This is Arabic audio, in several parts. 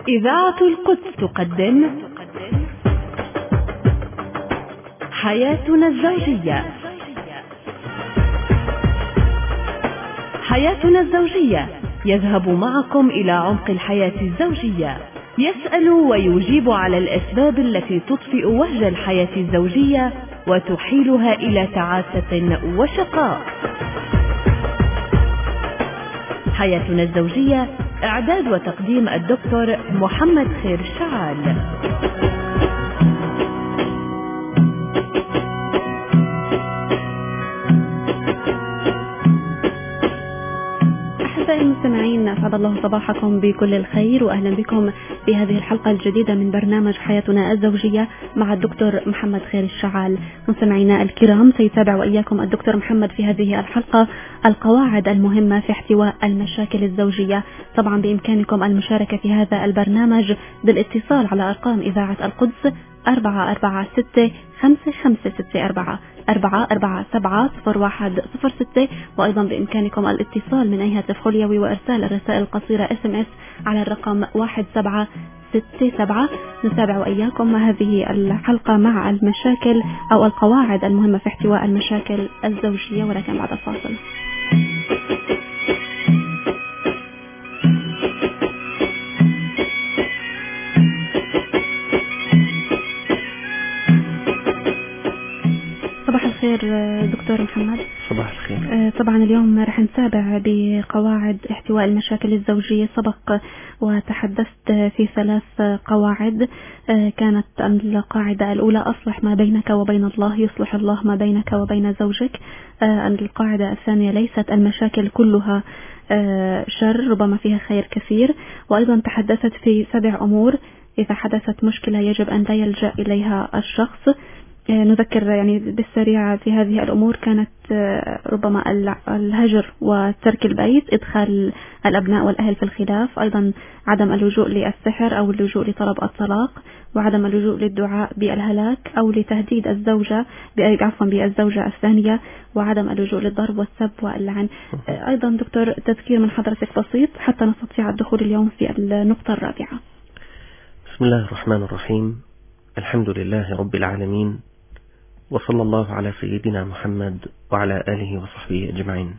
إذاعة القدس تقدم حياتنا الزوجية. حياتنا الزوجية يذهب معكم إلى عمق الحياة الزوجية، يسأل ويجيب على الأسباب التي تطفئ وهج الحياة الزوجية وتحيلها إلى تعاسة وشقاء. حياتنا الزوجية، إعداد وتقديم الدكتور محمد خير الشعال. أحبائي المستمعين، أسعد الله صباحكم بكل الخير وأهلا بكم في هذه الحلقة الجديدة من برنامج حياتنا الزوجية مع الدكتور محمد خير الشعال. مستمعينا الكرام، سيتابع وإياكم الدكتور محمد في هذه الحلقة القواعد المهمة في احتواء المشاكل الزوجية. طبعا بإمكانكم المشاركة في هذا البرنامج بالاتصال على أرقام إذاعة القدس 446-5564 447-0106، وأيضا بإمكانكم الاتصال من أي هاتف خليوي وإرسال الرسائل القصيرة SMS على الرقم 1767. نتابع وإياكم هذه الحلقة مع المشاكل أو القواعد المهمة في احتواء المشاكل الزوجية، ولكن بعد الفاصل. صباح الخير دكتور محمد. صباح الخير. طبعا اليوم رح نتابع بقواعد احتواء المشاكل الزوجية. سبق وتحدثت في 3 قواعد. كانت القاعدة الأولى: أصلح ما بينك وبين الله يصلح الله ما بينك وبين زوجك. القاعدة الثانية: ليست المشاكل كلها شر، ربما فيها خير كثير. وأيضا تحدثت في 7 أمور إذا حدثت مشكلة يجب أن لا يلجأ إليها الشخص. نذكر يعني بالسريع في هذه الأمور: كانت ربما الهجر وترك البيت، إدخال الأبناء والأهل في الخلاف، أيضا عدم اللجوء للسحر أو اللجوء لطلب الطلاق، وعدم اللجوء للدعاء بالهلاك أو لتهديد الزوجة بالزوجة الثانية، وعدم اللجوء للضرب والسب واللعن. أيضا دكتور تذكير من حضرتك بسيط حتى نستطيع الدخول اليوم في النقطة الرابعة. بسم الله الرحمن الرحيم. الحمد لله رب العالمين، وصلى الله على سيدنا محمد وعلى آله وصحبه أجمعين.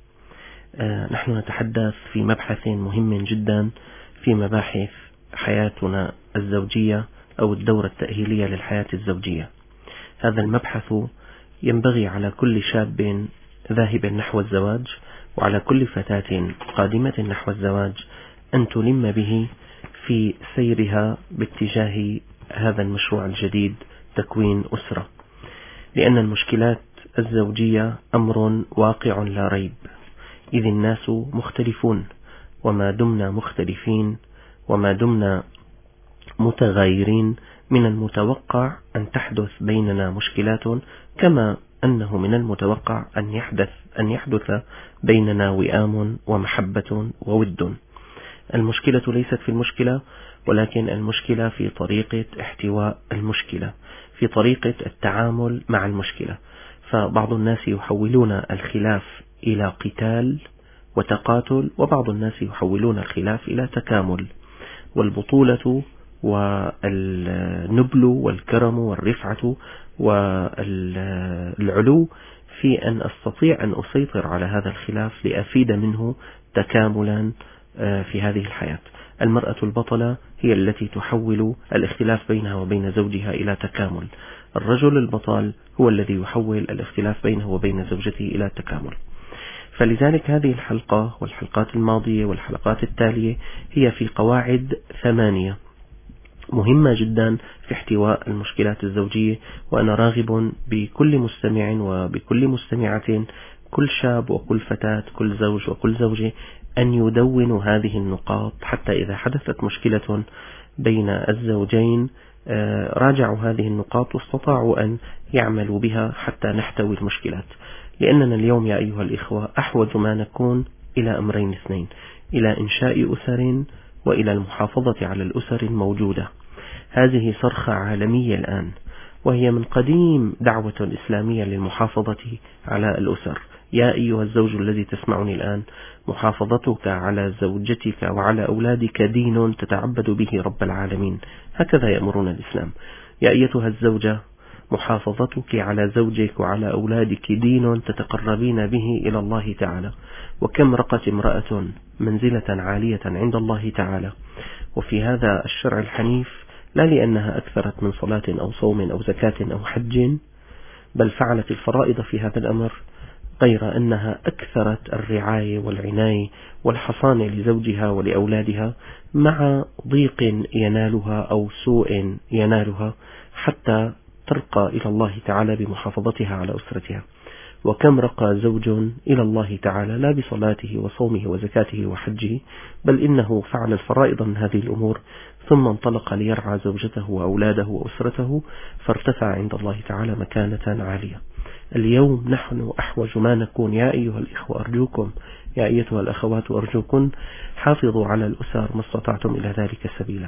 نحن نتحدث في مبحث مهم جدا في مباحث حياتنا الزوجية أو الدورة التأهيلية للحياة الزوجية. هذا المبحث ينبغي على كل شاب ذاهب نحو الزواج وعلى كل فتاة قادمة نحو الزواج أن تلم به في سيرها باتجاه هذا المشروع الجديد، تكوين أسرة. لأن المشكلات الزوجية أمر واقع لا ريب، إذ الناس مختلفون، وما دمنا مختلفين وما دمنا متغايرين من المتوقع أن تحدث بيننا مشكلات، كما أنه من المتوقع أن يحدث بيننا وئام ومحبة وود. المشكلة ليست في المشكلة، ولكن المشكلة في طريقة احتواء المشكلة، في طريقة التعامل مع المشكلة. فبعض الناس يحولون الخلاف إلى قتال وتقاتل، وبعض الناس يحولون الخلاف إلى تكامل. والبطولة والنبل والكرم والرفعة والعلو في أن أستطيع أن أسيطر على هذا الخلاف لأفيد منه تكاملا في هذه الحياة. المرأة البطلة هي التي تحول الاختلاف بينها وبين زوجها إلى تكامل. الرجل البطل هو الذي يحول الاختلاف بينه وبين زوجته إلى تكامل. فلذلك هذه الحلقة والحلقات الماضية والحلقات التالية هي في قواعد 8 مهمة جدا في احتواء المشكلات الزوجية. وأنا راغب بكل مستمع وبكل مستمعة، كل شاب وكل فتاة، كل زوج وكل زوجة، أن يدونوا هذه النقاط، حتى إذا حدثت مشكلة بين الزوجين راجعوا هذه النقاط واستطاعوا أن يعملوا بها حتى نحتوي المشكلات. لأننا اليوم يا أيها الإخوة أحوج ما نكون إلى أمرين 2: إلى إنشاء أسر وإلى المحافظة على الأسر الموجودة. هذه صرخة عالمية الآن، وهي من قديم دعوة إسلامية للمحافظة على الأسر. يا أيها الزوج الذي تسمعني الآن، محافظتك على زوجتك وعلى أولادك دين تتعبد به رب العالمين، هكذا يأمرنا الإسلام. يا أيتها الزوجة، محافظتك على زوجك وعلى أولادك دين تتقربين به إلى الله تعالى. وكم رقت امرأة منزلة عالية عند الله تعالى، وفي هذا الشرع الحنيف، لا لأنها أكثرت من صلاة أو صوم أو زكاة أو حج، بل فعلت الفرائض في هذا الأمر، غير أنها أكثرت الرعاية والعناية والحصانة لزوجها ولأولادها مع ضيق ينالها أو سوء ينالها، حتى ترقى إلى الله تعالى بمحافظتها على أسرتها. وكم رقى زوج إلى الله تعالى لا بصلاته وصومه وزكاته وحجه، بل إنه فعل الفرائض من هذه الأمور ثم انطلق ليرعى زوجته وأولاده وأسرته، فارتفع عند الله تعالى مكانة عالية. اليوم نحن أحوج ما نكون، يا أيها الإخوة أرجوكم، يا أيتها الأخوات أرجوكن، حافظوا على الأسر ما استطعتم إلى ذلك سبيلا.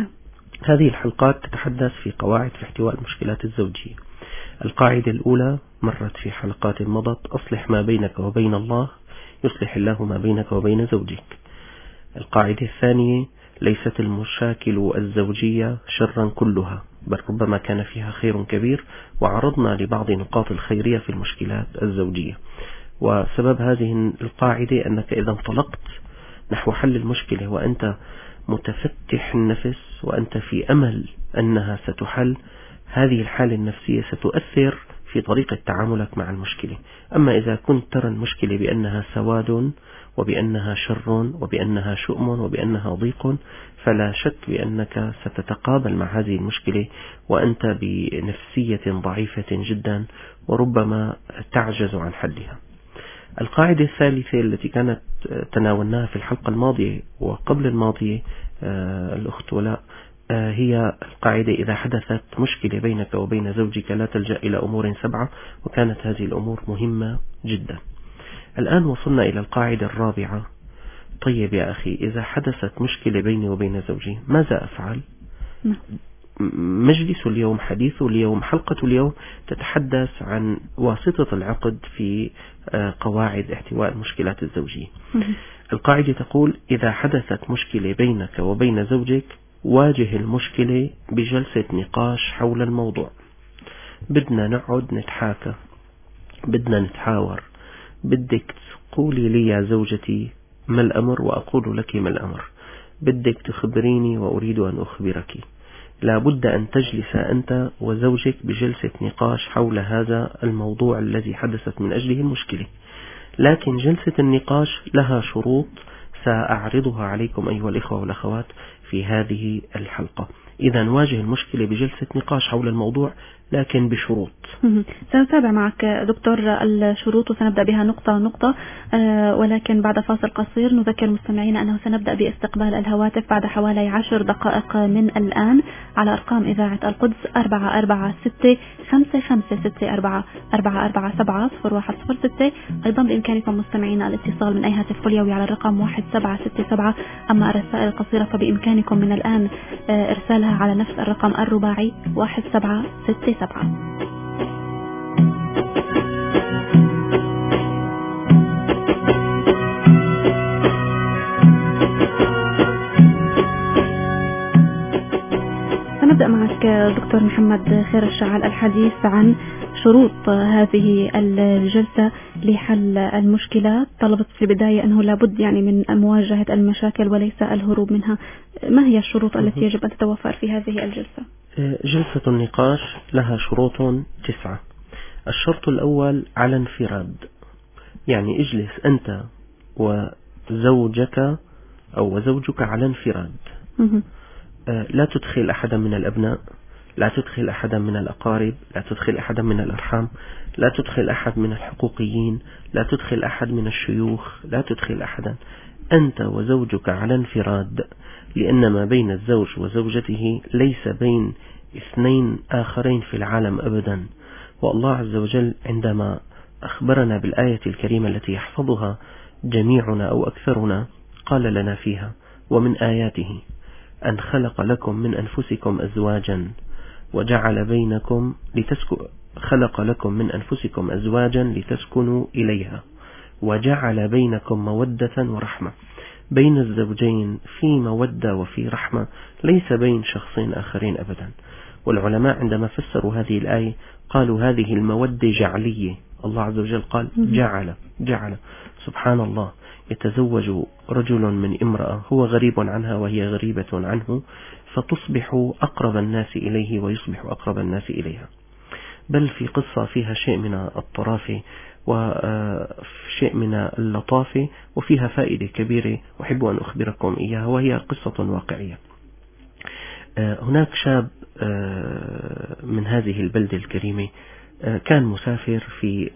هذه الحلقات تتحدث في قواعد في احتواء المشكلات الزوجية. القاعدة الأولى مرت في حلقات مضت: أصلح ما بينك وبين الله يصلح الله ما بينك وبين زوجك. القاعدة الثانية: ليست المشاكل الزوجية شرا كلها، بل ربما كان فيها خير كبير، وعرضنا لبعض نقاط الخيرية في المشكلات الزوجية. وسبب هذه القاعدة أنك إذا انطلقت نحو حل المشكلة وأنت متفتح النفس وأنت في أمل أنها ستحل، هذه الحالة النفسية ستؤثر في طريقة تعاملك مع المشكلة. أما إذا كنت ترى المشكلة بأنها سواد وبأنها شر وبأنها شؤم وبأنها ضيق، فلا شك بأنك ستتقابل مع هذه المشكلة وأنت بنفسية ضعيفة جدا، وربما تعجز عن حلها. القاعدة الثالثة التي كانت تناولناها في الحلقة الماضية وقبل الماضية الأخت ولاء، هي القاعدة: إذا حدثت مشكلة بينك وبين زوجك لا تلجأ إلى أمور 7، وكانت هذه الأمور مهمة جدا. الآن وصلنا إلى القاعدة الرابعة. طيب يا أخي، إذا حدثت مشكلة بيني وبين زوجي ماذا أفعل؟ مجلس اليوم، حديث اليوم، حلقة اليوم تتحدث عن واسطة العقد في قواعد احتواء المشكلات الزوجية. القاعدة تقول: إذا حدثت مشكلة بينك وبين زوجك واجه المشكلة بجلسة نقاش حول الموضوع. بدنا نقعد نتحاكى، بدنا نتحاور، بدك تقولي لي يا زوجتي ما الأمر وأقول لك ما الأمر، بدك تخبريني وأريد أن أخبرك. لا بد أن تجلس أنت وزوجك بجلسة نقاش حول هذا الموضوع الذي حدثت من أجله المشكلة. لكن جلسة النقاش لها شروط سأعرضها عليكم أيها الإخوة والأخوات في هذه الحلقة. إذا نواجه المشكلة بجلسة نقاش حول الموضوع، لكن بشروط. سنتابع معك دكتور الشروط وسنبدأ بها نقطة نقطة، ولكن بعد فاصل قصير نذكر مستمعينا أنه سنبدأ باستقبال الهواتف بعد حوالي 10 دقائق من الآن على أرقام إذاعة القدس 446-5564-447-01006. أيضا بإمكانكم مستمعينا الاتصال من أي هاتف قليوي على الرقم 1767. أما الرسائل القصيرة فبإمكانكم من الآن إرسالها على نفس الرقم الرباعي 1767. سنبدأ معك دكتور محمد خير الشعال الحديث عن شروط هذه الجلسة لحل المشكلات. طلبت في البداية أنه لابد من مواجهة المشاكل وليس الهروب منها. ما هي الشروط التي يجب أن تتوفر في هذه الجلسة؟ جلسة النقاش لها شروط 9. الشرط الأول على انفراد، يعني اجلس أنت وزوجك أو زوجك على انفراد. لا تدخل أحدا من الأبناء، لا تدخل أحدا من الأقارب، لا تدخل أحدا من الأرحام، لا تدخل أحد من الحقوقيين، لا تدخل أحد من الشيوخ، لا تدخل أحدا. أنت وزوجك على انفراد، لأن ما بين الزوج وزوجته ليس بين اثنين آخرين في العالم أبدا. والله عز وجل عندما أخبرنا بالآية الكريمة التي يحفظها جميعنا أو أكثرنا، قال لنا فيها: ومن آياته أن خلق لكم من أنفسكم أزواجا وجعل بينكم خلق لكم من أنفسكم أزواجا لتسكنوا إليها وجعل بينكم مودة ورحمة. بين الزوجين في مودة وفي رحمة، ليس بين شخصين آخرين أبدا. والعلماء عندما فسروا هذه الآية قالوا هذه المودة جعلية. الله عز وجل قال جعل. سبحان الله، يتزوج رجل من امرأة هو غريب عنها وهي غريبة عنه، فتصبح أقرب الناس إليه ويصبح أقرب الناس إليها. بل في قصة فيها شيء من الطرافة وشيء من اللطافة وفيها فائدة كبيرة أحب أن أخبركم إياها، وهي قصة واقعية. هناك شاب من هذه البلدة الكريمة كان مسافر في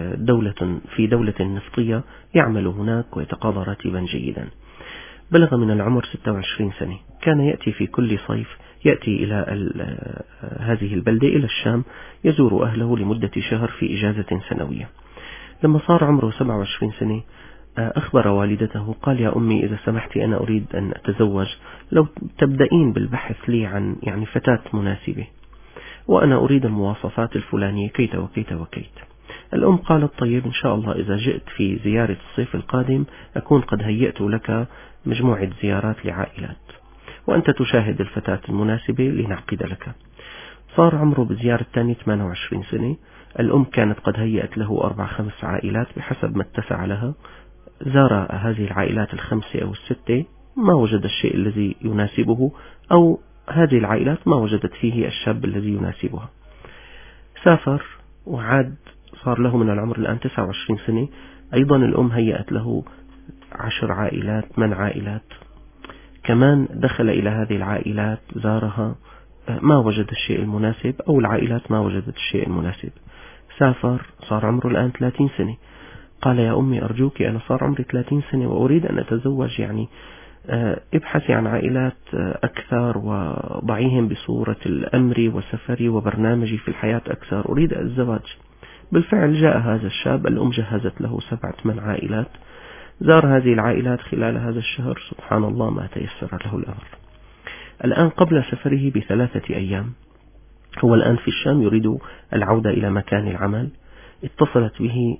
دولة نفطية، يعمل هناك ويتقاضى راتبا جيدا. بلغ من العمر 26 سنة. كان يأتي في كل صيف يأتي إلى هذه البلدة إلى الشام، يزور أهله لمدة شهر في إجازة سنوية. لما صار عمره 27 سنة أخبر والدته، قال يا أمي إذا سمحت أنا أريد أن أتزوج، لو تبدأين بالبحث لي عن فتاة مناسبة، وأنا أريد المواصفات الفلانية كيت وكيت وكيت. الأم قالت طيب إن شاء الله إذا جئت في زيارة الصيف القادم أكون قد هيأت لك مجموعة زيارات لعائلات، وأنت تشاهد الفتاة المناسبة لنعقد لك. صار عمره بالزيارة الثانية 28 سنة. الأم كانت قد هيأت له 4-5 عائلات بحسب ما اتسع لها. زار هذه العائلات 5 أو 6، ما وجد الشيء الذي يناسبه، أو هذه العائلات ما وجدت فيه الشاب الذي يناسبها. سافر وعاد، صار له من العمر الآن 29 سنة. أيضا الأم هيأت له 10 عائلات 8 عائلات، كمان دخل إلى هذه العائلات زارها، ما وجد الشيء المناسب، أو العائلات ما وجدت الشيء المناسب. سافر، صار عمره الآن 30 سنة. قال يا أمي أرجوك أنا صار عمري 30 سنة وأريد أن أتزوج، يعني ابحثي عن عائلات أكثر وضعيهم بصورة الأمر وسفري وبرنامجي في الحياة أكثر، أريد الزواج. بالفعل جاء هذا الشاب، الأم جهزت له 7-8 عائلات، زار هذه العائلات خلال هذا الشهر. سبحان الله ما تيسر له الأمر. الآن قبل سفره ب3 أيام، هو الآن في الشام يريد العودة إلى مكان العمل، اتصلت به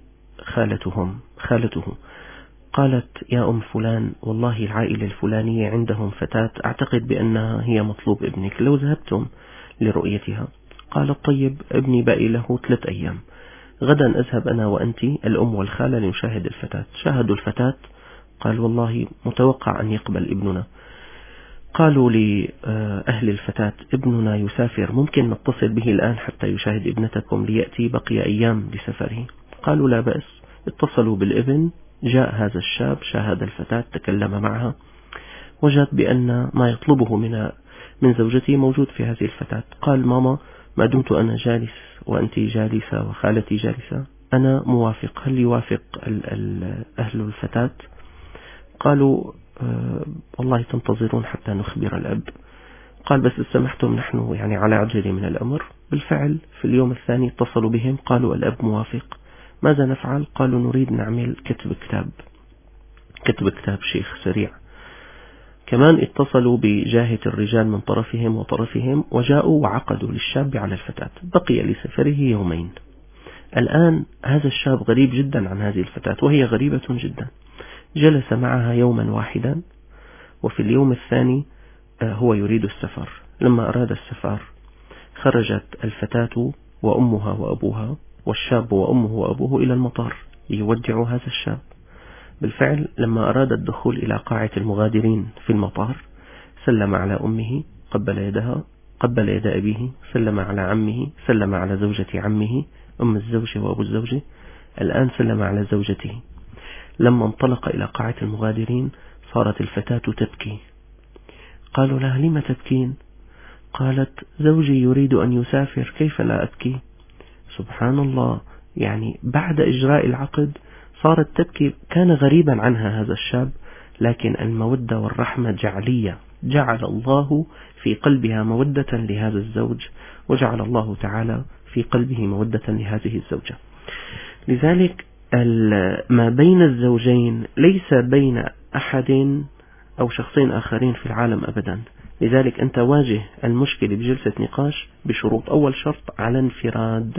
خالته قالت يا أم فلان والله العائلة الفلانية عندهم فتاة أعتقد بأنها هي مطلوب ابنك، لو ذهبتم لرؤيتها. قالت طيب ابني باقي له 3 أيام، غدا أذهب أنا وأنت الأم والخالة لنشاهد الفتاة. شاهدوا الفتاة، قال والله متوقع أن يقبل ابننا. قالوا لأهل الفتاة ابننا يسافر، ممكن نتصل به الآن حتى يشاهد ابنتكم ليأتي، بقي أيام لسفره. قالوا لا بأس. اتصلوا بالابن، جاء هذا الشاب شاهد الفتاة، تكلم معها، وجد بأن ما يطلبه من زوجته موجود في هذه الفتاة. قال ماما ما دمت أنا جالس وأنت جالسة وخالتي جالسة أنا موافق، هل يوافق أهل الفتاة؟ قالوا والله تنتظرون حتى نخبر الأب. قال بس سمحتم نحن يعني على عجلة من الأمر. بالفعل في اليوم الثاني اتصلوا بهم، قالوا الأب موافق. ماذا نفعل؟ قالوا نريد نعمل كتب كتاب شيخ سريع. كمان اتصلوا بجاهة الرجال من طرفهم وطرفهم، وجاءوا وعقدوا للشاب على الفتاة. بقي لسفره 2 يوم. الآن هذا الشاب غريب جدا عن هذه الفتاة وهي غريبة جدا. جلس معها يوما واحدا، وفي اليوم الثاني هو يريد السفر. لما أراد السفر خرجت الفتاة وأمها وأبوها والشاب وأمه وأبوه إلى المطار ليودعوا هذا الشاب. بالفعل لما أراد الدخول إلى قاعة المغادرين في المطار سلم على أمه، قبل يدها، قبل يد أبيه، سلم على عمه، سلم على زوجة عمه أم الزوجة وأبو الزوجة، الآن سلم على زوجته. لما انطلق إلى قاعة المغادرين صارت الفتاة تبكي. قالوا لها لما تبكين؟ قالت زوجي يريد أن يسافر، كيف لا أبكي؟ سبحان الله، يعني بعد إجراء العقد صارت تبكي. كان غريبا عنها هذا الشاب، لكن المودة والرحمة جعلية، جعل الله في قلبها مودة لهذا الزوج، وجعل الله تعالى في قلبه مودة لهذه الزوجة. لذلك ما بين الزوجين ليس بين أحد أو شخصين آخرين في العالم أبدا. لذلك أنت واجه المشكلة بجلسة نقاش بشروط. أول شرط على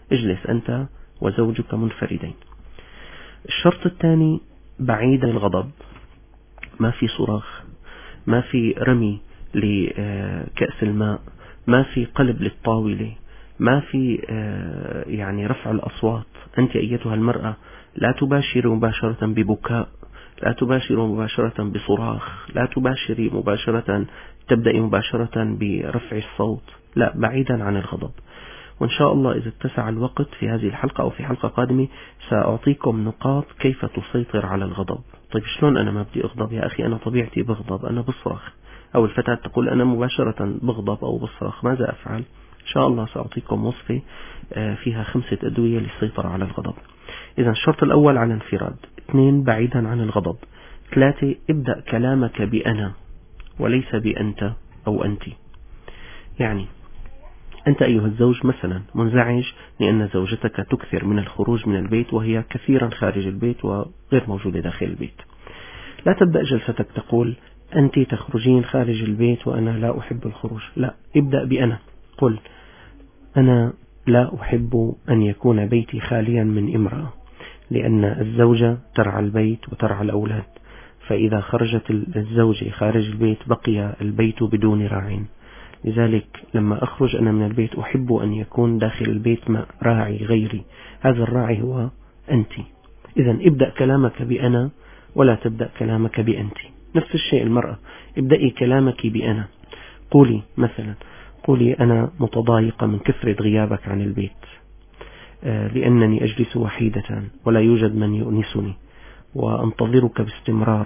اجلس أنت وزوجك منفردين. الشرط الثاني بعيد الغضب، ما في صراخ، ما في رمي لكأس الماء، ما في قلب للطاولة، ما في يعني رفع الأصوات. أنت أيتها المرأة لا تباشري مباشرة ببكاء، لا تباشري مباشرة بصراخ، لا تباشري مباشرة تبدأي مباشرة برفع الصوت، لا، بعيدا عن الغضب. وإن شاء الله إذا اتسع الوقت في هذه الحلقة أو في حلقة قادمة سأعطيكم نقاط كيف تسيطر على الغضب. طيب شلون أنا ما بدي أغضب يا أخي؟ أنا طبيعتي بغضب، أنا بصرخ، أو الفتاة تقول أنا مباشرة بغضب أو بصرخ، ماذا أفعل؟ إن شاء الله سأعطيكم وصفة فيها 5 أدوية للسيطرة على الغضب. إذا الشرط الأول على انفراد، 2 بعيدا عن الغضب، 3 ابدأ كلامك بأنا وليس بأنت أو أنت. يعني أنت أيها الزوج مثلا منزعج لأن زوجتك تكثر من الخروج من البيت وهي كثيرا خارج البيت وغير موجودة داخل البيت. لا تبدأ جلستك تقول أنت تخرجين خارج البيت وأنا لا أحب الخروج، لا، ابدأ بأنا. قل أنا لا أحب أن يكون بيتي خاليا من امرأة، لأن الزوجة ترعى البيت وترعى الأولاد، فإذا خرجت الزوجة خارج البيت بقي البيت بدون راع. لذلك لما أخرج أنا من البيت أحب أن يكون داخل البيت راعي غيري، هذا الراعي هو أنت. إذا ابدأ كلامك بأنا ولا تبدأ كلامك بأنت. نفس الشيء المرأة، ابدأي كلامك بأنا. قولي مثلا، قولي أنا متضايقة من كثرة غيابك عن البيت لأنني أجلس وحيدة ولا يوجد من يؤنسني وأنتظرك باستمرار.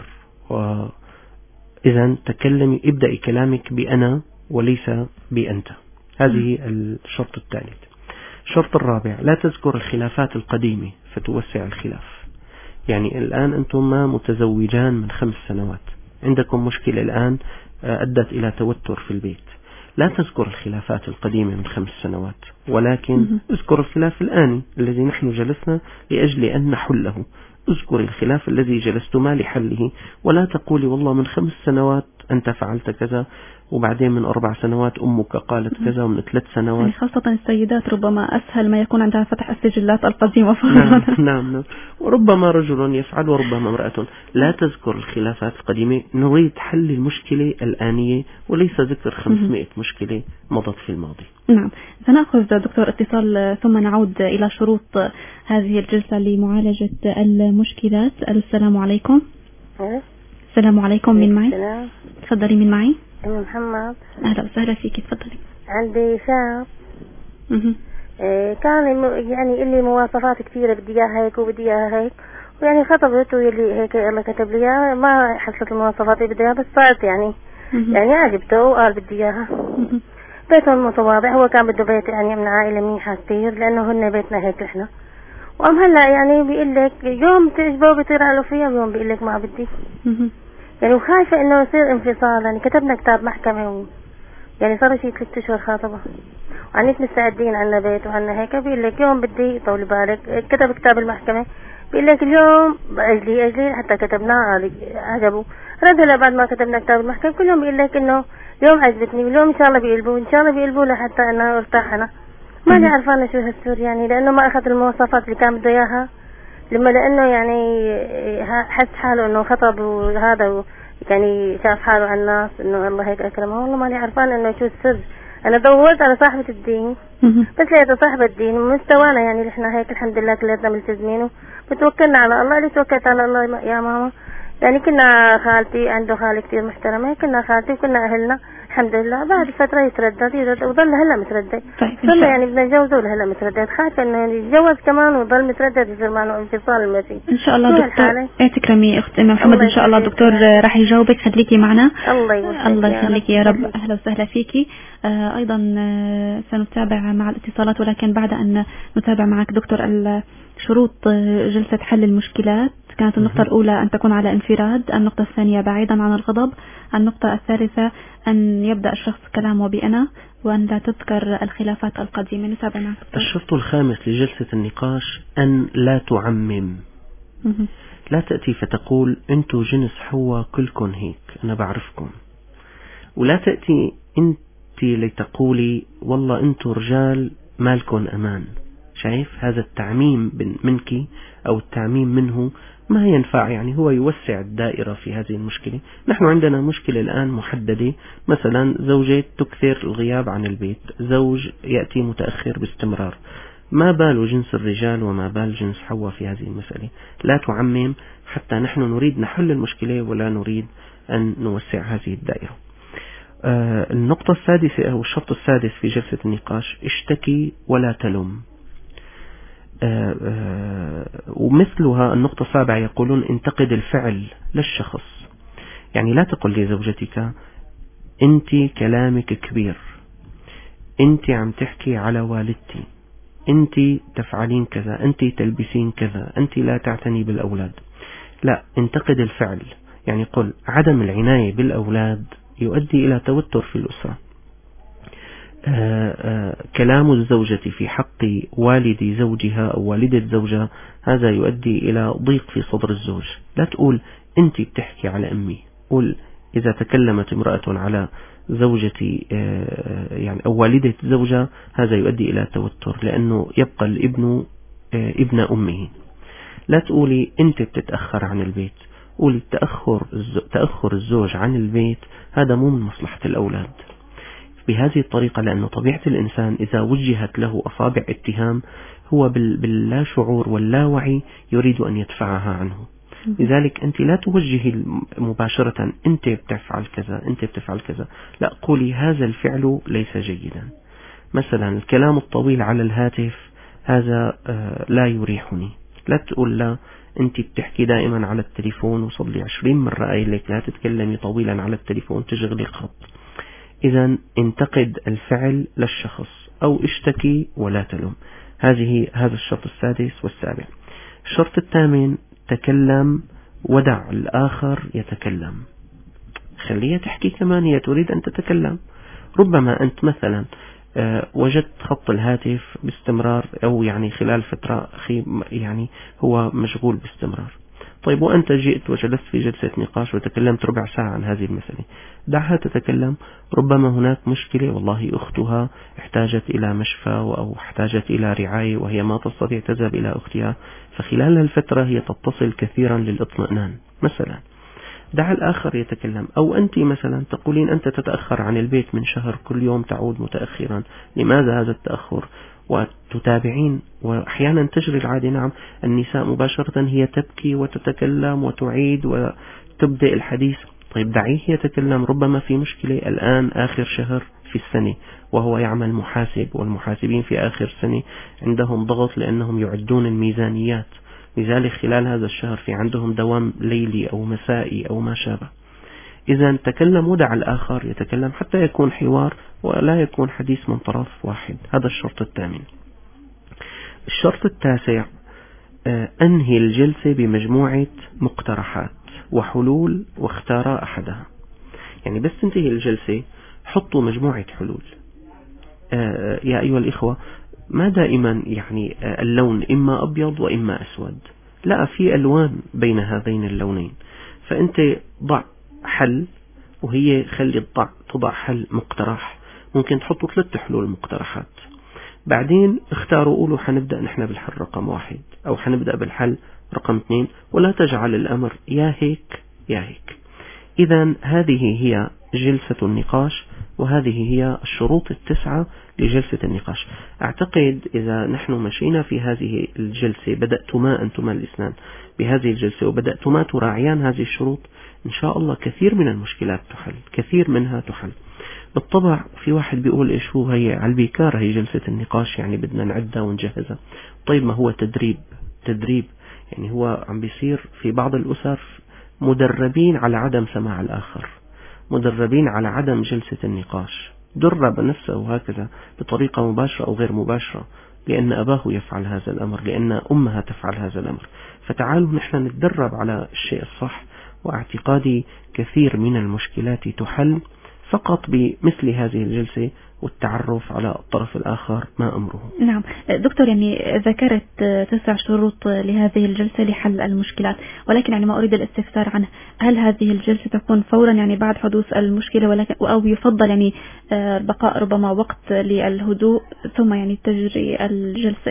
إذا تكلمي، ابدأي كلامك بأنا وليس بأنت. هذه الشرط الثالث. الشرط الرابع، لا تذكر الخلافات القديمة فتوسع الخلاف. يعني الآن أنتم متزوجان من 5 سنوات، عندكم مشكلة الآن أدت إلى توتر في البيت، لا تذكر الخلافات القديمة من 5 سنوات، ولكن اذكر الخلاف الآن الذي نحن جلسنا لأجل أن نحله. اذكر الخلاف الذي جلستما لحله، ولا تقولي والله من 5 سنوات أنت فعلت كذا، وبعدين من 4 سنوات أمك قالت كذا، ومن 3 سنوات. يعني خاصة السيدات ربما أسهل ما يكون عندها فتح السجلات القديمة. نعم. وربما رجل يفعل وربما امرأة. لا تذكر الخلافات القديمة، نريد حل المشكلة الآنية وليس ذكر 500 مشكلة مضت في الماضي. نعم. سنأخذ دكتور اتصال ثم نعود إلى شروط هذه الجلسة لمعالجة المشكلات. السلام عليكم. السلام عليكم. من معي؟ تفضلي. من معي؟ محمد. أهلا وسهلا فيك، تفضلي. عندي شاب كان يعني اللي مواصفات كثيرة، بدي اياها هيك وبدي اياها هيك، ويعني خطبته يلي هيك الله كتب لي اياها، ما حصلت المواصفات اللي بدي اياها، بس صارت يعني عجبته وقال بدي اياها. بيتهم متواضع، هو كان بده بيت يعني من عائلة منيحة كثير، لأنه هن بيتنا هيك احنا. وأم هلا يعني بيقول لك يوم تعجبه بيطير على فيها، ويوم بيقول لك ما بدي. يعني وخايفة إنه يصير انفصال. يعني كتبنا كتاب محكمة يعني صار شيء 3 أشهر خاطبة، وعنيت مستعدين عنا بيت وعنا هيك. بيقول لك يوم بدي طول بالك، كتب كتاب المحكمة بيقول لك اليوم أجلي حتى كتبناه عجبه. رد هلا بعد ما كتبنا كتاب المحكمة كل يوم بيقول لك إنه اليوم عجبتني، واليوم إن شاء الله بيقلبوا، إن شاء الله بيقلبوا لحتى أنا ارتاح. أنا ما لي عرفانة شو هالسر يعني، لأنه ما أخذ المواصفات اللي كان بده إياها، لأنه يعني حس حاله إنه خطب وهذا، يعني شاف حاله على الناس إنه الله هيك أكرمه. والله ما لي عرفانة إنه شو السر. أنا دورت على صاحبة الدين بس لقيتها صاحبة الدين مستوانا، يعني إحنا هيك الحمد لله كلنا ملتزمين وبتوكلنا على الله. اللي توكلت على الله يا ماما، يعني كنا خالتي عنده خالة كتير محترمة، كنا خالتي وكنا أهلنا الحمد لله. بعد فترة يتردد وظل هلا متردد. ظل يعني بدنا نجوزه وهلا متردد، خايفة إنه يتجوز كمان وظل متردد يصير معنا انفصال المسيح. إن شاء الله دكتور تكرمي أخت محمد، إن شاء الله دكتور راح يجاوبك. خليكي معنا. الله يخليك يا رب. أهلا وسهلا فيكي. أيضا سنتابع مع الاتصالات، ولكن بعد أن نتابع معك دكتور شروط جلسة حل المشكلات. كانت النقطة الأولى أن تكون على انفراد، النقطة الثانية بعيدا عن الغضب، النقطة الثالثة أن يبدأ الشخص كلامه بأنا، وأن لا تذكر الخلافات القديمة. نتابع معك. الشرط الخامس لجلسة النقاش أن لا تعمم. لا تأتي فتقول أنتوا جنس حواء كلكم هيك أنا بعرفكم، ولا تأتي أنت لتقولي والله أنتوا رجال مالكم أمان. شايف هذا التعميم منك أو التعميم منه ما ينفع، يعني هو يوسع الدائرة في هذه المشكلة. نحن عندنا مشكلة الآن محددة، مثلا زوجة تكثر الغياب عن البيت، زوج يأتي متأخر باستمرار، ما بال جنس الرجال وما بال جنس حواء في هذه المسألة. لا تعمم، حتى نحن نريد نحل المشكلة ولا نريد أن نوسع هذه الدائرة. النقطة السادسة أو الشرط السادس في جلسة النقاش: اشتكي ولا تلوم. ومثلها النقطة السابعة يقولون انتقد الفعل للشخص. يعني لا تقل لزوجتك أنت كلامك كبير، أنت عم تحكي على والدتي، أنت تفعلين كذا، أنت تلبسين كذا، أنت لا تعتني بالأولاد. لا، انتقد الفعل. يعني قل عدم العناية بالأولاد يؤدي إلى توتر في الأسرة. كلام الزوجة في حق والد زوجها أو والدة زوجها هذا يؤدي إلى ضيق في صدر الزوج. لا تقول أنت بتحكي على أمي. قل إذا تكلمت امرأة على زوجتي يعني أو والدة زوجها هذا يؤدي إلى توتر، لأنه يبقى الابن ابن أمه. لا تقولي أنت بتتأخر عن البيت. قولي تأخر الزوج عن البيت هذا مو من مصلحة الأولاد. بهذه الطريقة، لأن طبيعة الإنسان إذا وجهت له أصابع اتهام هو باللا شعور واللاوعي يريد أن يدفعها عنه. لذلك أنت لا توجهي مباشرة أنت بتفعل كذا، أنت بتفعل كذا. لا، قولي هذا الفعل ليس جيدا. مثلا الكلام الطويل على الهاتف هذا لا يريحني. لا تقول لا أنت بتحكي دائما على التليفون، وصلي 20 مرة قايل لك لا تتكلمي طويلا على التليفون تشغلي خط. إذا انتقد الفعل للشخص أو اشتكي ولا تلوم. هذا الشرط السادس والسابع. الشرط الثامن: تكلم ودع الآخر يتكلم. خليها تحكي كمان، هي تريد أن تتكلم. ربما أنت مثلا وجدت خط الهاتف باستمرار، أو يعني خلال فترة يعني هو مشغول باستمرار. طيب، وأنت جئت وجلست في جلسة نقاش وتكلمت ربع ساعة عن هذه المسألة، دعها تتكلم. ربما هناك مشكلة، والله أختها احتاجت إلى مشفى أو احتاجت إلى رعاية وهي ما تستطيع تذهب إلى أختها، فخلال الفترة هي تتصل كثيرا للإطمئنان مثلا. دع الآخر يتكلم. أو أنت مثلا تقولين أنت تتأخر عن البيت من شهر، كل يوم تعود متأخرا، لماذا هذا التأخر؟ وتتابعين. وأحيانا تجري العادة، نعم، النساء مباشرة هي تبكي وتتكلم وتعيد وتبدأ الحديث. طيب، دعيه يتكلم. ربما في مشكلة الآن آخر شهر في السنة وهو يعمل محاسب، والمحاسبين في آخر سنة عندهم ضغط لأنهم يعدون الميزانيات، لذلك خلال هذا الشهر في عندهم دوام ليلي أو مسائي أو ما شابه. إذا تكلم ودع الآخر يتكلم حتى يكون حوار ولا يكون حديث من طرف واحد. هذا الشرط الثامن. الشرط التاسع: أنهي الجلسة بمجموعة مقترحات وحلول واختار أحدها. يعني بس تنتهي الجلسة حطوا مجموعة حلول. يا أيها الإخوة، ما دائما يعني اللون إما أبيض وإما أسود، لا، في ألوان بين هذين اللونين. فأنت ضع حل وهي خلي تضع حل مقترح. ممكن تحطوا 3 حلول مقترحات، بعدين اختاروا، قولوا حنبدأ نحن بالحل رقم 1 أو حنبدأ بالحل رقم 2، ولا تجعل الأمر يا هيك يا هيك. إذا هذه هي جلسة النقاش، وهذه هي الشروط 9 لجلسة النقاش. أعتقد إذا نحن مشينا في هذه الجلسة، بدأتما أنتما الاثنان بهذه الجلسة وبدأتما تراعيان هذه الشروط، إن شاء الله كثير من المشكلات تحل، كثير منها تحل. بالطبع في واحد بيقول إيش هو هي على البيكار هي جلسة النقاش، يعني بدنا نعدها ونجهزها. طيب، ما هو تدريب. يعني هو عم بيصير في بعض الأسر مدربين على عدم سماع الآخر، مدربين على عدم جلسة النقاش، درب نفسه هكذا بطريقة مباشرة أو غير مباشرة، لأن أباه يفعل هذا الأمر، لأن أمها تفعل هذا الأمر. فتعالوا نحن نتدرب على الشيء الصح. واعتقادي كثير من المشكلات تحل فقط بمثل هذه الجلسة والتعرف على الطرف الآخر ما أمره. نعم دكتور، يعني ذكرت 9 شروط لهذه الجلسة لحل المشكلات، ولكن يعني ما أريد الاستفسار عنه، هل هذه الجلسة تكون فورا يعني بعد حدوث المشكلة، أو يفضل يعني بقاء ربما وقت للهدوء ثم يعني تجري الجلسة؟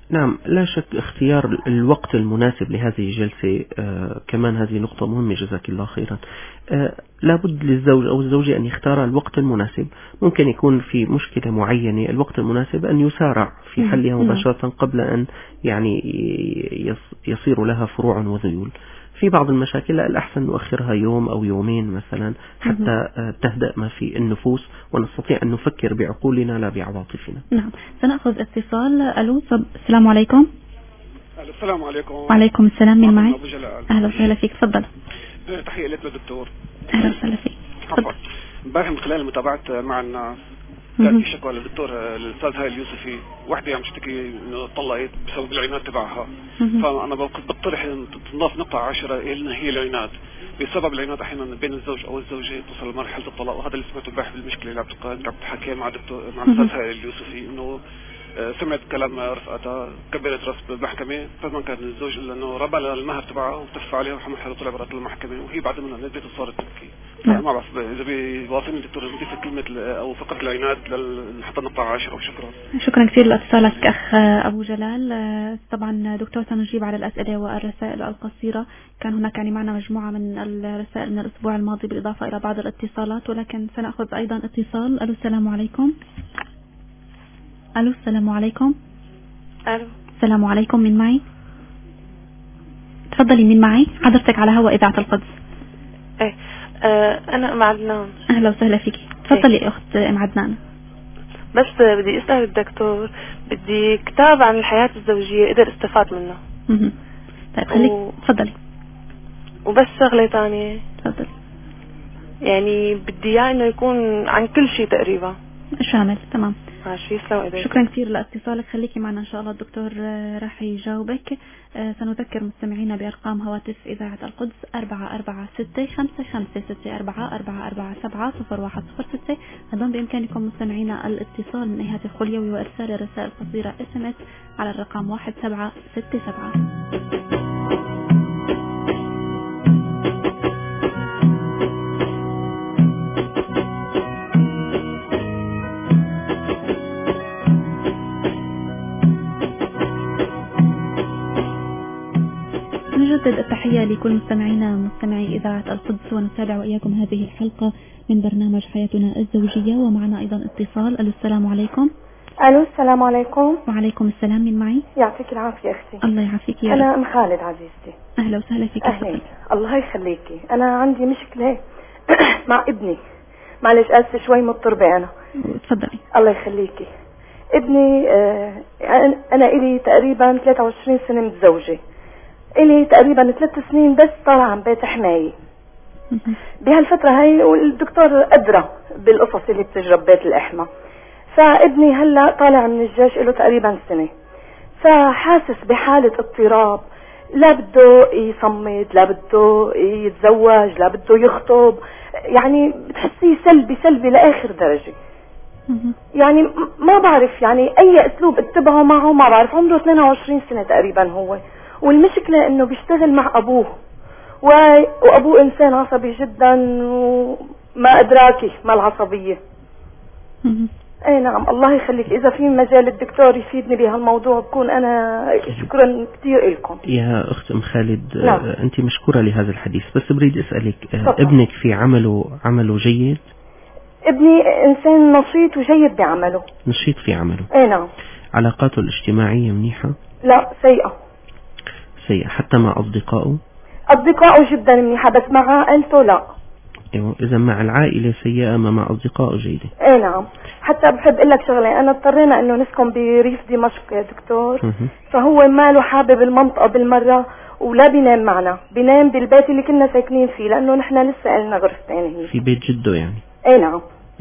نعم، لا شك اختيار الوقت المناسب لهذه الجلسة كمان هذه نقطة مهمة، جزاك الله خيرا. لابد للزوج أو الزوجة أن يختار الوقت المناسب. ممكن يكون في مشكلة معينة الوقت المناسب أن يسارع في حلها مباشرة قبل أن يعني يصير لها فروع وذيول. في بعض المشاكل الأحسن نؤخرها يوم أو يومين مثلا حتى تهدأ ما في النفوس ونستطيع أن نفكر بعقولنا لا بعواطفنا. نعم، سنأخذ اتصال. ألو، السلام عليكم. السلام عليكم. وعليكم السلام، من معي؟ أهلا وسهلا فيك، تفضل. تحية لك للدكتور. أهلا وسهلا فيك، تفضل. امبارح من خلال متابعة مع الناس كان في شكوى للدكتور الأستاذ هاي اليوسفي، وحدة عم تشتكي إنه طلقت بسبب العناد تبعها. فأنا بقترح إن تنضاف نقطة 10 إلنا هي العناد. بسبب العناد أحيانا بين الزوج أو الزوجة توصل لمرحلة الطلاق، وهذا اللي سمعته امبارح بالمشكلة اللي عم تحكي مع الأستاذ هاي اليوسفي، إنه سمعت كلام رفقتها كبرت راس بالمحكمة، فما كان الزوج إلا إنه ربى المهر تبعها وتف عليها وحمل حاله طلع برات المحكمة، وهي بعد منها نزلت وصارت تبكي. ما بعرف إذا بيواصلني الدكتور نضيف كلمة أو فقط العناد حتى نقطة 10. وشكرا. شكرا كثير لاتصالك أخ أبو جلال. طبعا دكتور سنجيب على الأسئلة والرسائل القصيرة. كان هناك يعني معنا مجموعة من الرسائل من الأسبوع الماضي بالإضافة إلى بعض الاتصالات، ولكن سنأخذ أيضا اتصال. ألو، السلام عليكم. ألو، السلام عليكم. ألو، السلام عليكم، من معي؟ تفضلي، من معي؟ حضرتك على هوا إذاعة القدس. ايه، أنا أم عدنان. أهلا وسهلا فيكي، تفضلي أخت أم عدنان. بس بدي أسأل الدكتور، بدي كتاب عن الحياة الزوجية قدر استفاد منه. طيب خليك تفضلي. وبس شغلة تانية، تفضلي. يعني بدي إياه إنه يكون عن كل شيء تقريبا شامل. تمام، ماشي. شكرا كثير لاتصالك. خليكي معنا إن شاء الله، الدكتور راح يجاوبك. سنذكر مستمعينا بأرقام هواتف إذاعة القدس 446-55-64-447-01010. أيضا بإمكانكم مستمعينا الاتصال من هاتف خليوي وإرسال الرسائل القصيرة SMS على الرقم 1767. نجدد التحية لكل مستمعينا مستمعي إذاعة القدس، ونتابع وإياكم هذه الحلقة من برنامج حياتنا الزوجية. ومعنا أيضا اتصال. ألو، السلام عليكم. ألو، السلام عليكم. وعليكم السلام، من معي؟ يعطيك العافية أختي. الله يعافيك. أنا أم خالد عزيزتي. أهلا وسهلا فيك. أهلا، الله يخليكي. أنا عندي مشكلة مع ابني، معلش آسفة شوي مضطربة أنا. تفضلي. الله يخليكي. ابني أنا إلي تقريبا 23 سنة متزوجة، إلي تقريبا 3 سنين بس طالعة عن بيت حماية. بهالفترة هاي والدكتور أدرى بالقصص اللي بتجرى ببيت الإحمى. فابني هلا طالع من الجيش له تقريبا سنة، فحاسس بحالة اضطراب، لا بده يصمد، لا بده يتزوج، لا بده يخطب، يعني بتحسيه سلبي لآخر درجة. يعني ما بعرف يعني أي أسلوب اتبعه معه، ما بعرف. عمره 22 سنة تقريبا هو، والمشكلة إنه بيشتغل مع أبوه، وأبوه إنسان عصبي جدا، وما أدراكي ما العصبية. اي نعم، الله يخليك. اذا في مجال الدكتور يفيدني بهالموضوع بكون انا شكرا كثير لكم. يا اخت ام خالد، نعم. انت مشكورة لهذا الحديث، بس بريد اسألك ابنك في عمله جيد؟ ابني انسان نشيط وجيد بعمله. نشيط في عمله. اي نعم. علاقاته الاجتماعية منيحة؟ لا، سيئة. حتى مع اصدقائه جدا منيحة، بس مع عائلته لا. ايوه، اذا مع العائلة سيئة، ما مع اصدقائه جيدة. اي نعم. حتى بحب اقول لك شغله، انا اضطرينا انه نسكن بريف دمشق يا دكتور. فهو ماله حابب المنطقه بالمره، ولا بينام معنا، بينام بالبيت اللي كنا ساكنين فيه، لانه نحن لسه لنا غرفتين هنا في بيت جده يعني. اي نعم.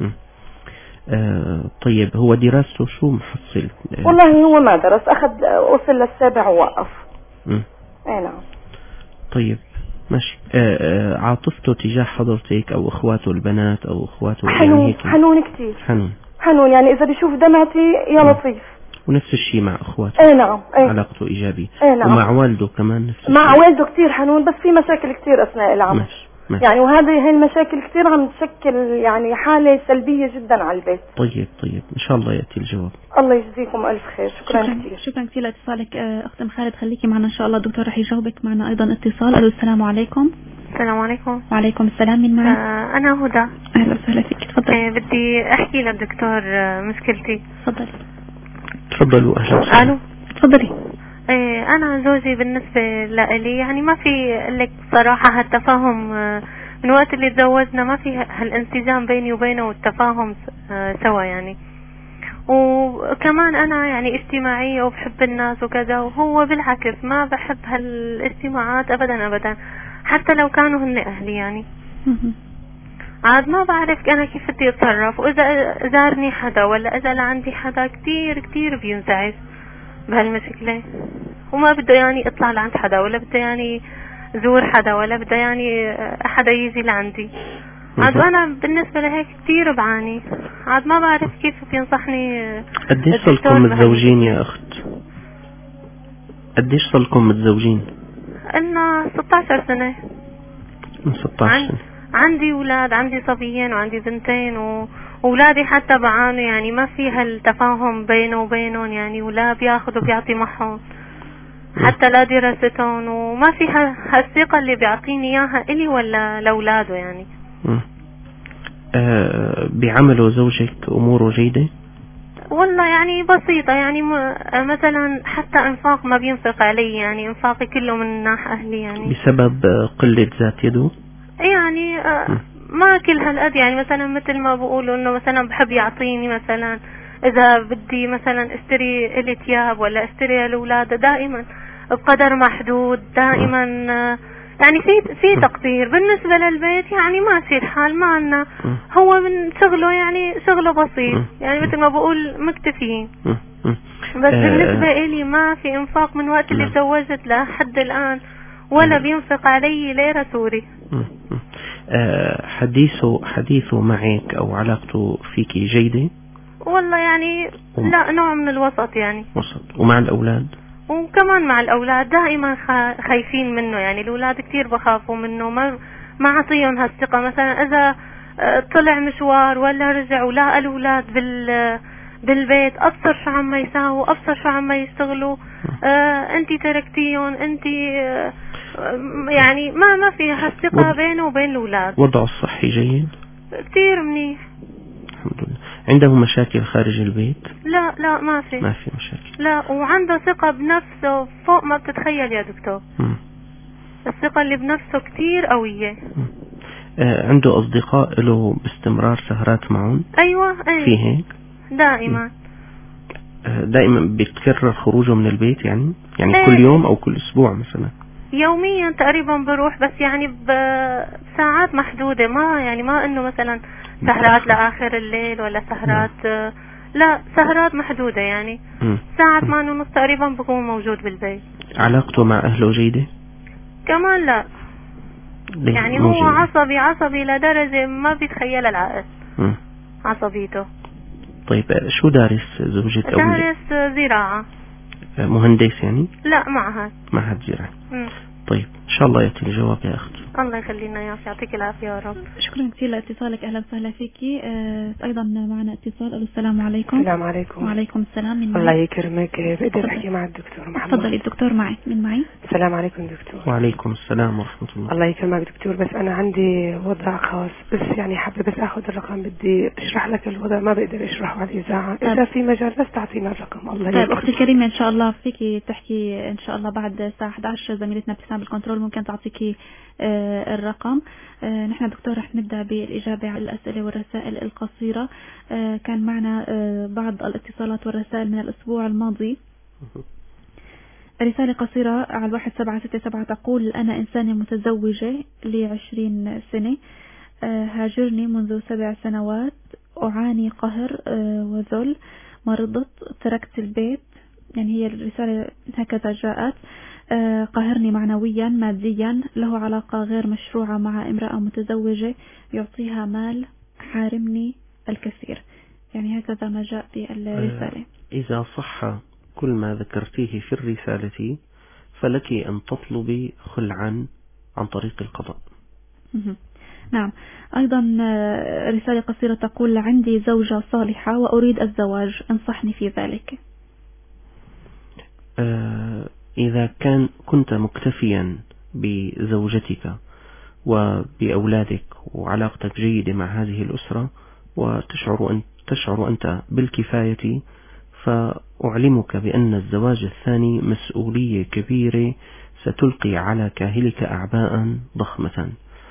طيب هو دراسته شو محصل؟ والله هو ما درس، وصل للسابع ووقف. اي نعم. طيب ماشي. عاطفته تجاه حضرتك او اخواته البنات او اخواته حنون، يعني هيك؟ حنون كتير. حنون يعني اذا بيشوف دمعتي يا لطيف. ونفس الشيء مع اخواته. اي نعم. علاقته ايجابيه. نعم. ومع والده كمان نفس الشيء. مع والده كتير حنون، بس في مشاكل كتير اثناء العمل. يعني وهذه المشاكل كثير عم تشكل يعني حالة سلبية جدا على البيت. طيب إن شاء الله يأتي الجواب. الله يجزيكم ألف خير. شكرا كثير. شكرا كثير لاتصالك أخت أم خالد. خليكي معنا إن شاء الله الدكتور رح يجاوبك. معنا أيضا اتصال. ألو السلام عليكم. السلام عليكم. وعليكم السلام. من معي؟ أنا هدى. أهلا وسهلا فيك. تفضل. بدي أحكي للدكتور مشكلتي. تفضلوا. أهلا وسهلا. ألو. تفضلي. أنا زوجي بالنسبة لي يعني ما في لك صراحة هالتفاهم من وقت اللي تزوجنا، ما في هالانسجام بيني وبينه والتفاهم سوا يعني. وكمان أنا يعني اجتماعية وبحب الناس وكذا، وهو بالعكس ما بحب هالاجتماعات أبدا حتى لو كانوا هن أهلي يعني. عاد ما بعرف أنا كيف بدي أتصرف، وإذا زارني حدا ولا إذا لعندي حدا كتير بينزعج بهالمشكلة، وما بده يعني اطلع لعند حدا ولا بده يعني زور حدا ولا بده يعني حدا يجي لعندي. عاد انا بالنسبة لهيك كتير بعاني. عاد ما بعرف كيف بينصحني. قديش صلكم متزوجين يا اخت؟ قديش صلكم متزوجين؟ لنا 16 سنة. من 16 سنة. عندي اولاد، عندي صبيين وعندي بنتين، واولادي حتى بعانوا يعني ما في هالتفاهم بينه وبينهم يعني، ولا بياخذ وبيعطي معهم حتى لا دراستهم، وما في هالثقة اللي بيعطيني اياها الي ولا لاولاده يعني. بعمله زوجك اموره جيدة؟ والله يعني بسيطة يعني مثلا حتى انفاق ما بينفق علي يعني، انفاقي كله من ناح اهلي يعني. بسبب قلة ذات يده؟ يعني ما كل هالقد يعني، مثلا مثل ما بقولوا انه مثلا بحب يعطيني، مثلا اذا بدي مثلا اشتري الي ثياب ولا اشتري الاولاد دائما بقدر محدود دائما يعني في تقدير. بالنسبة للبيت يعني ماشي الحال، ما عنا هو من شغله يعني شغله بسيط يعني مثل ما بقول مكتفيين. بس بالنسبة إلي ما في انفاق من وقت اللي تزوجت لحد الآن، ولا بينفق علي ليرة سوري. حديثه معك او علاقته فيك جيدة؟ والله يعني لا، نوع من الوسط يعني. وسط. ومع الاولاد؟ وكمان مع الأولاد دائما خايفين منه يعني، الأولاد كتير بخافوا منه، ما عطيهم هالثقة. مثلا إذا طلع مشوار ولا رجع ولا الأولاد بالبيت، أبصر شو عم يساووا، أبصر شو عم يشتغلوا، أنتي تركتيهم، أنتي يعني ما في هالثقة بينه وبين الأولاد. وضعه الصحي جيد؟ كتير منيح الحمد لله. عنده مشاكل خارج البيت؟ لا ما في مشاكل. لا، وعنده ثقة بنفسه فوق ما بتتخيل يا دكتور. الثقة اللي بنفسه كتير قوية. عنده أصدقاء له باستمرار سهرات معهم؟ أيوة. في هيك؟ دائما. دائما بيتكرر خروجه من البيت يعني كل يوم أو كل أسبوع مثلا؟ يوميا تقريبا بروح، بس يعني بساعات محدودة، ما إنه مثلا سهرات لآخر الليل ولا سهرات لا، سهرات محدودة يعني. ساعة 8:30 تقريبا بكون موجود بالبيت. علاقته مع أهله جيدة؟ كمان لا يعني هو عصبي لدرجة ما بيتخيل العقل. عصبيته. طيب شو دارس زوجك؟ دارس زراعة. مهندس يعني؟ لا، معهد زراعة. طيب إن شاء الله يأتي الجواب يا أخت. الله يخلينا يا أخي، يعطيك العافية يا رب. شكرا كثير لاتصالك. أهلا وسهلا فيكي. أيضا معنا اتصال. السلام عليكم. السلام عليكم. وعليكم السلام. من الله يكرمك. بقدر أحكي مع الدكتور محمد؟ تفضلي الدكتور معي. من معي؟ السلام عليكم دكتور. وعليكم السلام ورحمة الله. الله يكرمك دكتور، بس أنا عندي وضع خاص، بس يعني حابة بس أخذ الرقم، بدي أشرح لك الوضع، ما بقدر أشرحه على الإذاعة. إذا في مجال بس تعطينا الرقم. الله يكرمك. طيب أختي الكريمة، إن شاء الله فيكي تحكي إن شاء الله بعد الساعة 11 زميلتنا ابتسام بالكنترول ممكن تعطيكي الرقم. نحن دكتور رح نبدأ بالإجابة على الأسئلة والرسائل القصيرة. كان معنا بعض الاتصالات والرسائل من الأسبوع الماضي. رسالة قصيرة على 1767 تقول: أنا إنسانة متزوجة لي 20 سنة، هاجرني منذ 7 سنوات، أعاني قهر وذل، مرضت، تركت البيت. يعني هي الرسالة هكذا جاءت: قهرني معنويا ماديا، له علاقة غير مشروعة مع امرأة متزوجة، يعطيها مال، حارمني الكثير. يعني هكذا ما جاء بالرسالة. إذا صح كل ما ذكرتيه في الرسالة فلك أن تطلبي خلعا عن طريق القضاء. نعم. أيضا رسالة قصيرة تقول: عندي زوجة صالحة وأريد الزواج، انصحني في ذلك. إذا كنت مكتفيا بزوجتك وبأولادك وعلاقتك جيدة مع هذه الأسرة وتشعر أنت بالكفاية، فأعلمك بأن الزواج الثاني مسؤولية كبيرة ستلقي على كاهلك أعباء ضخمة.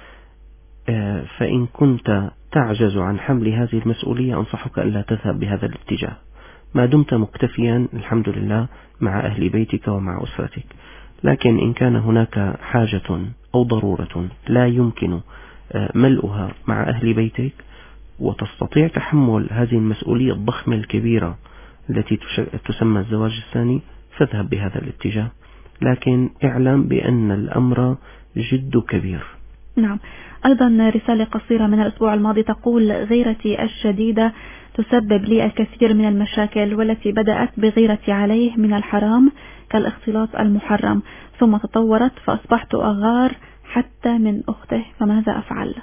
فإن كنت تعجز عن حمل هذه المسؤولية أنصحك ألا تذهب بهذا الاتجاه. ما دمت مكتفيا الحمد لله مع أهل بيتك ومع أسرتك. لكن إن كان هناك حاجة أو ضرورة لا يمكن ملؤها مع أهل بيتك وتستطيع تحمل هذه المسؤولية الضخمة الكبيرة التي تسمى الزواج الثاني، فاذهب بهذا الاتجاه. لكن اعلم بأن الأمر جد كبير. نعم. أيضا رسالة قصيرة من الأسبوع الماضي تقول: غيرتي الشديدة تسبب لي الكثير من المشاكل، والتي بدأت بغيرتي عليه من الحرام كالاختلاط المحرم، ثم تطورت فأصبحت أغار حتى من أخته، فماذا أفعل؟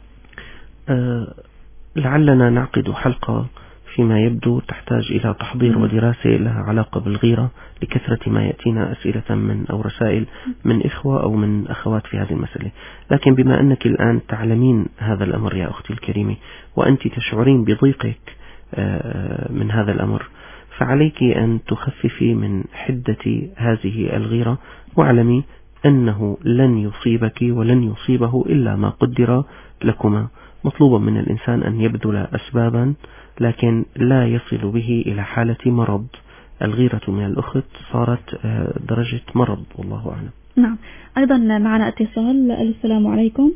لعلنا نعقد حلقة فيما يبدو تحتاج إلى تحضير ودراسة لها علاقة بالغيرة، لكثرة ما يأتينا أسئلة من أو رسائل من إخوة أو من أخوات في هذه المسألة. لكن بما أنك الآن تعلمين هذا الأمر يا أختي الكريمة، وأنت تشعرين بضيقك من هذا الأمر، فعليك أن تخففي من حدة هذه الغيرة، واعلمي أنه لن يصيبك ولن يصيبه إلا ما قدر لكما. مطلوب من الإنسان أن يبذل أسبابا، لكن لا يصل به إلى حالة مرض. الغيرة من الأخت صارت درجة مرض، والله أعلم. نعم. أيضا معنا اتصال. السلام عليكم.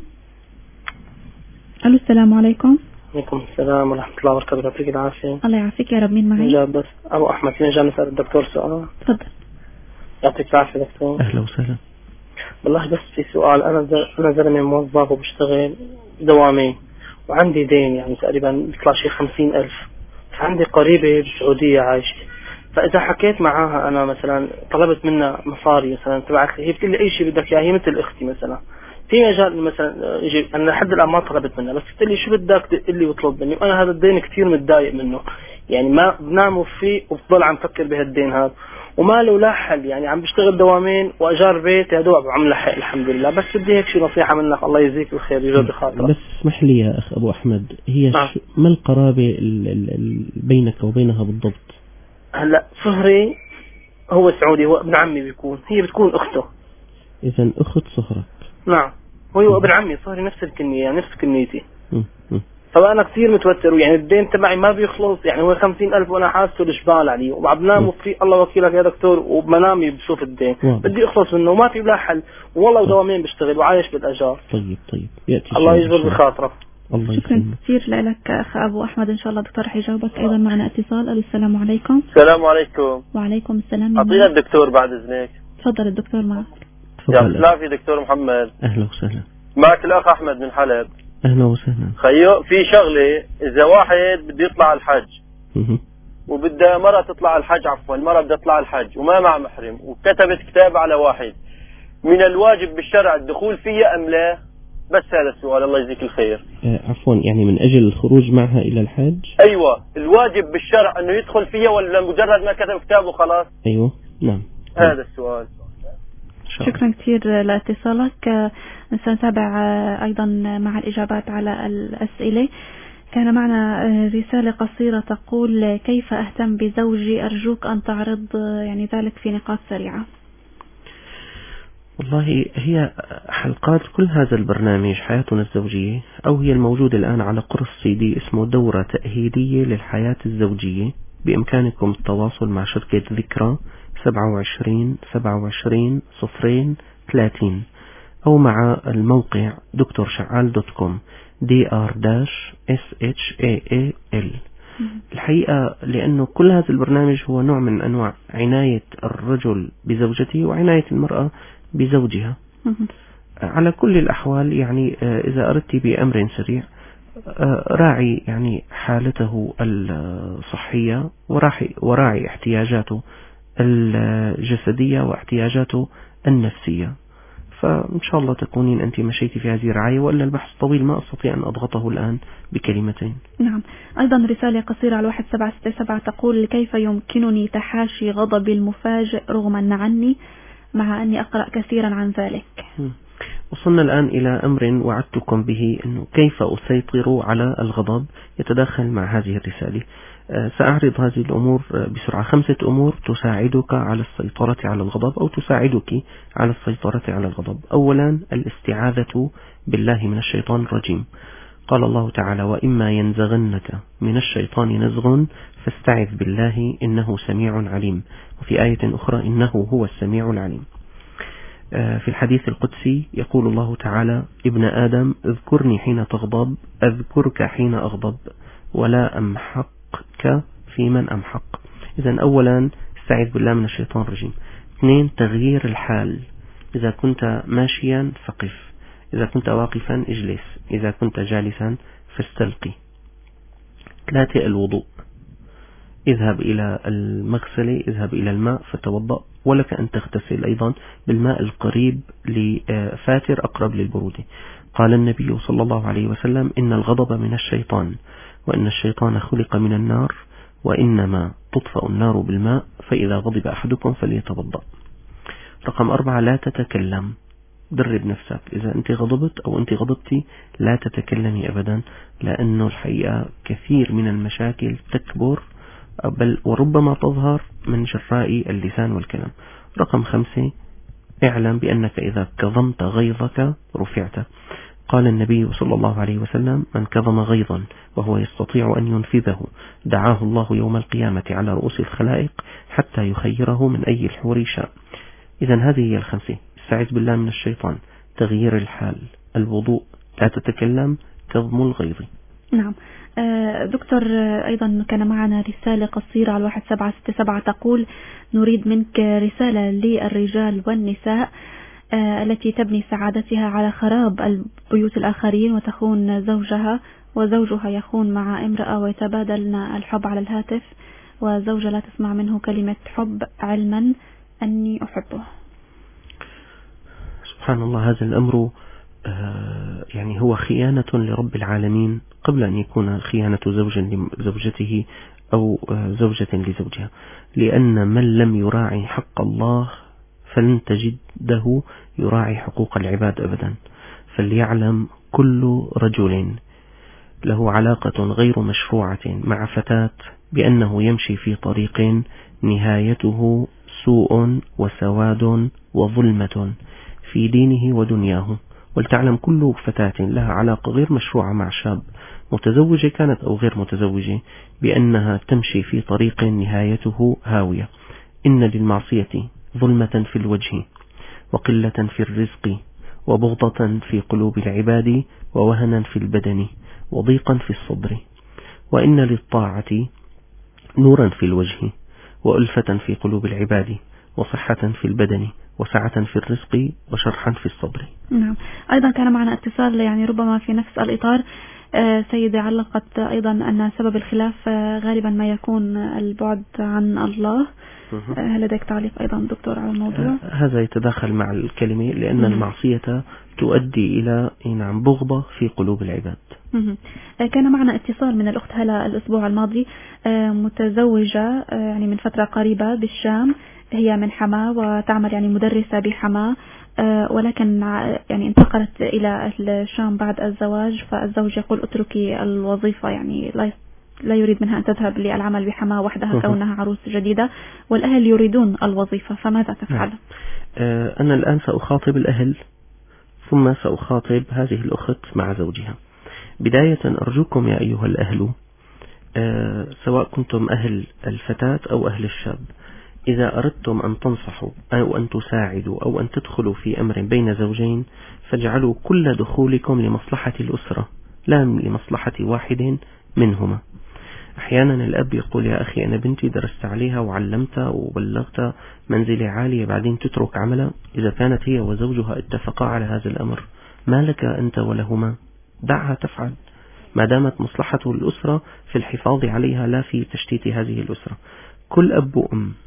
السلام عليكم. وعليكم السلام ورحمة الله وبركاته. يعطيك العافية. الله يعافيك يا رب. مين معي؟ بس أبو أحمد. فين جاء نسأل الدكتور سؤال؟ تفضل. يعطيك العافية دكتور. أهلا وسهلا. والله بس في سؤال. أنا زلمة موظف وبشتغل دوامين، وعندي دين يعني تقريبا بيطلع شيء 50,000. عندي قريبة بالسعودية عايشة، فإذا حكيت معاها أنا مثلا طلبت منها مصاري مثلا تبعت لي، هي بتقول لي أي شيء بدك إياه، هي مثل أختي مثلا. في مجال مثلا يجي أنا لحد الآن ما طلبت منها، بس بتقول لي شو بدك تقول لي وطلب مني، وأنا هذا الدين كثير متضايق منه، يعني ما بنام فيه وبضل عم فكر بهالدين هذا وما له لا حل. يعني عم بشتغل دوامين وأجار بيت يا دوب عم لحق الحمد لله. بس بدي هيك شيء نصيحة منك، الله يجزيك الخير يجود خاطرك. بس اسمح لي يا أخ أبو أحمد، هي ما القرابة بينك وبينها بالضبط؟ هلا صهري هو سعودي، هو ابن عمي بيكون، هي بتكون أخته. إذا أخت صهرك. نعم. هو ابن عمي صهري نفس الكنية، يعني نفس كنيتي. فأنا كثير متوتر، يعني الدين تبعي ما بيخلص، يعني هو 50,000 وأنا حاسه الجبال علي، وعم بنام وفي الله وكيلك يا دكتور وبمنامي بشوف الدين. بدي أخلص منه وما في لا حل، والله دوامين بشتغل وعايش بالأجار. طيب الله يجبر بخاطرك. شكرا كثير لك أخ أبو أحمد. إن شاء الله دكتور حيجاوبك. أيضا معنا اتصال. السلام عليكم. السلام عليكم. وعليكم السلام. أعطينا الدكتور بعد إذنك. تفضل الدكتور معك. يعطيك العافية دكتور محمد. أهلا وسهلا. معك الأخ أحمد من حلب. أهلا وسهلا. خيو في شغلة، إذا واحد بده يطلع الحج وبدها مرة تطلع الحج، عفوا المرة بدها تطلع الحج وما مع محرم، وكتبت كتاب على واحد، من الواجب بالشرع الدخول فيها أم لا؟ بس هذا السؤال، الله يجزيك الخير. عفوا يعني من أجل الخروج معها إلى الحج؟ أيوة، الواجب بالشرع أنه يدخل فيها ولا مجرد ما كتب كتاب وخلاص؟ أيوة نعم. هذا السؤال. شكرا كثير لاتصالك. سنتابع أيضا مع الإجابات على الأسئلة. كان معنا رسالة قصيرة تقول: كيف أهتم بزوجي؟ أرجوك أن تعرض يعني ذلك في نقاط سريعة. والله هي حلقات كل هذا البرنامج حياتنا الزوجية، أو هي الموجود الآن على قرص CD اسمه دورة تأهيلية للحياة الزوجية. بإمكانكم التواصل مع شركة ذكرى 27 27 030 أو مع الموقع drsha'al.com dr-shaal. الحقيقة لأنه كل هذا البرنامج هو نوع من أنواع عناية الرجل بزوجته وعناية المرأة بزوجها. على كل الأحوال يعني إذا أردت بأمر سريع، راعي يعني حالته الصحية وراعي احتياجاته الجسدية واحتياجاته النفسية. فإن شاء الله تكونين أنت مشيتي في هذه الرعاية، وإلا البحث طويل ما أستطيع أن أضغطه الآن بكلمتين. نعم. أيضا رسالة قصيرة على 1767 تقول: كيف يمكنني تحاشي غضبي المفاجئ رغما عني مع أني أقرأ كثيرا عن ذلك؟ وصلنا الآن إلى أمر وعدتكم به، أنه كيف أسيطر على الغضب يتداخل مع هذه الرسالة. سأعرض هذه الأمور بسرعة. 5 أمور تساعدك على السيطرة على الغضب أو تساعدك على السيطرة على الغضب. أولا الاستعاذة بالله من الشيطان الرجيم. قال الله تعالى: وإما ينزغنك من الشيطان نزغ فاستعذ بالله إنه سميع عليم. وفي آية أخرى: إنه هو السميع العليم. في الحديث القدسي يقول الله تعالى: ابن آدم اذكرني حين تغضب أذكرك حين أغضب ولا أمحقك في من أمحق. إذن أولا استعذ بالله من الشيطان الرجيم. 2 تغيير الحال. إذا كنت ماشيا فقف، إذا كنت واقفا اجلس، إذا كنت جالسا فاستلقي. 3 الوضوء. اذهب إلى المغسلة، اذهب إلى الماء فتوضأ، ولك أن تغتسل أيضا بالماء القريب لفاتر أقرب للبرودة. قال النبي صلى الله عليه وسلم: إن الغضب من الشيطان، وإن الشيطان خلق من النار، وإنما تطفأ النار بالماء، فإذا غضب أحدكم فليتوضأ. رقم 4 لا تتكلم. درب نفسك، إذا أنت غضبت أو أنت غضبتي لا تتكلمي أبدا، لأنه الحقيقة كثير من المشاكل تكبر بل وربما تظهر من جراء اللسان والكلام. رقم 5 اعلم بأنك إذا كظمت غيظك رفعت. قال النبي صلى الله عليه وسلم: من كظم غيظا وهو يستطيع أن ينفذه دعاه الله يوم القيامة على رؤوس الخلائق حتى يخيره من أي الحور شاء. إذن هذه هي 5: استعذ بالله من الشيطان، تغيير الحال، الوضوء، لا تتكلم، كظم الغيظ. نعم. دكتور، أيضا كان معنا رسالة قصيرة على 1767 تقول: نريد منك رسالة للرجال والنساء التي تبني سعادتها على خراب البيوت الآخرين وتخون زوجها، وزوجها يخون مع امرأة ويتبادلن الحب على الهاتف، وزوجة لا تسمع منه كلمة حب علما أني أحبه. سبحان الله، هذا الأمر يعني هو خيانة لرب العالمين قبل أن يكون خيانة زوج لزوجته أو زوجة لزوجها، لأن من لم يراعي حق الله فلن تجده يراعي حقوق العباد أبدا. فليعلم كل رجل له علاقة غير مشروعة مع فتاة بأنه يمشي في طريق نهايته سوء وسواد وظلمة في دينه ودنياه. ولتعلم كل فتاة لها علاقة غير مشروعة مع شاب، متزوجة كانت أو غير متزوجة، بأنها تمشي في طريق نهايته هاوية. إن للمعصية ظلمة في الوجه، وقلة في الرزق، وبغضة في قلوب العباد، ووهنا في البدن، وضيقا في الصدر. وإن للطاعة نورا في الوجه، وألفة في قلوب العباد، وصحة في البدن، وسعة في الرزق، وشرحا في الصدر. نعم. أيضا كان معنا اتصال يعني ربما في نفس الإطار. سيدة علقت أيضا أن سبب الخلاف غالبا ما يكون البعد عن الله. هل لديك تعليق أيضا دكتور على الموضوع؟ هذا يتداخل مع الكلمة، لأن المعصية تؤدي إلى بغضة في قلوب العباد. كان معنا اتصال من الأخت هلا الأسبوع الماضي، متزوجة يعني من فترة قريبة بالشام، هي من حماة وتعمل يعني مدرسة بحماة، ولكن يعني انتقلت إلى الشام بعد الزواج، فالزوج يقول اتركي الوظيفة، يعني لا يريد منها أن تذهب للعمل بحماة وحدها كونها عروس جديدة، والأهل يريدون الوظيفة، فماذا تفعل؟ أنا الآن سأخاطب الأهل ثم سأخاطب هذه الأخت مع زوجها. بداية أرجوكم يا أيها الأهل، سواء كنتم أهل الفتاة أو أهل الشاب، إذا أردتم أن تنصحوا أو أن تساعدوا أو أن تدخلوا في أمر بين زوجين، فاجعلوا كل دخولكم لمصلحة الأسرة لا لمصلحة واحد منهما. أحيانا الأب يقول: يا أخي أنا بنتي درست عليها وعلمت وبلغت منزلة عالية، بعدين تترك عملها. إذا كانت هي وزوجها اتفقا على هذا الأمر، ما لك أنت ولهما؟ دعها تفعل، ما دامت مصلحة الأسرة في الحفاظ عليها لا في تشتيت هذه الأسرة. كل أب وأم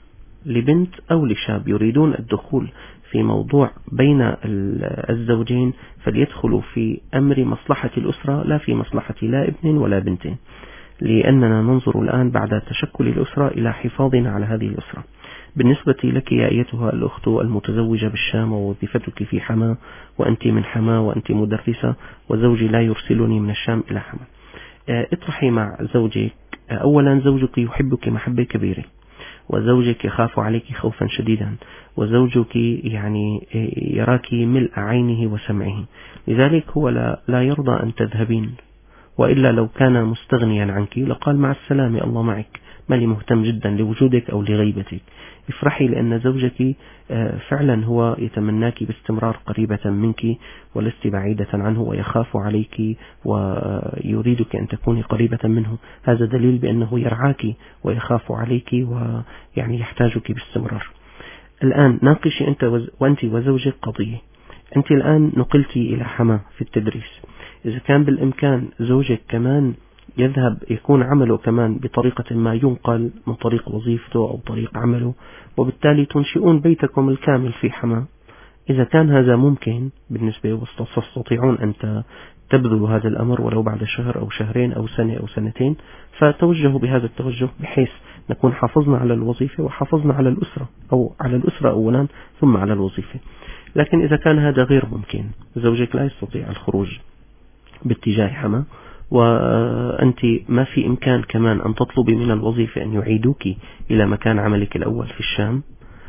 لبنت أو لشاب يريدون الدخول في موضوع بين الزوجين فليدخلوا في أمر مصلحة الأسرة لا في مصلحة لا ابن ولا بنت، لأننا ننظر الآن بعد تشكل الأسرة إلى حفاظنا على هذه الأسرة. بالنسبة لك يا أيتها الأخت المتزوجة بالشام ووظيفتك في حماة وأنت من حماة وأنت مدرسة وزوجي لا يرسلني من الشام إلى حماة، اطرحي مع زوجك. أولا زوجك يحبك محبة كبيرة، وزوجك يخاف عليك خوفا شديدا، وزوجك يعني يراك ملء عينه وسمعه، لذلك هو لا يرضى أن تذهبين، وإلا لو كان مستغنيا عنك لقال مع السلامة الله معك، ما لي مهتم جدا لوجودك أو لغيبتك. افرحي لأن زوجك فعلا هو يتمناك باستمرار قريبة منك ولست بعيدة عنه، ويخاف عليك ويريدك أن تكوني قريبة منه. هذا دليل بأنه يرعاك ويخاف عليك ويعني يحتاجك باستمرار. الآن ناقشي وأنت وزوجك قضية. أنت الآن نقلتي إلى حماة في التدريس، إذا كان بالإمكان زوجك كمان يذهب يكون عمله كمان بطريقة ما ينقل من طريق وظيفته أو طريق عمله، وبالتالي تنشئون بيتكم الكامل في حماة. إذا كان هذا ممكن بالنسبة وتستطيعون أن تبذلوا هذا الأمر ولو بعد شهر أو شهرين أو سنة أو سنتين، فتوجهوا بهذا التوجه بحيث نكون حافظنا على الوظيفة وحافظنا على الأسرة، أو على الأسرة أولا ثم على الوظيفة. لكن إذا كان هذا غير ممكن، زوجك لا يستطيع الخروج باتجاه حماة، وأنت ما في إمكان كمان أن تطلبي من الوظيفة أن يعيدوك إلى مكان عملك الأول في الشام،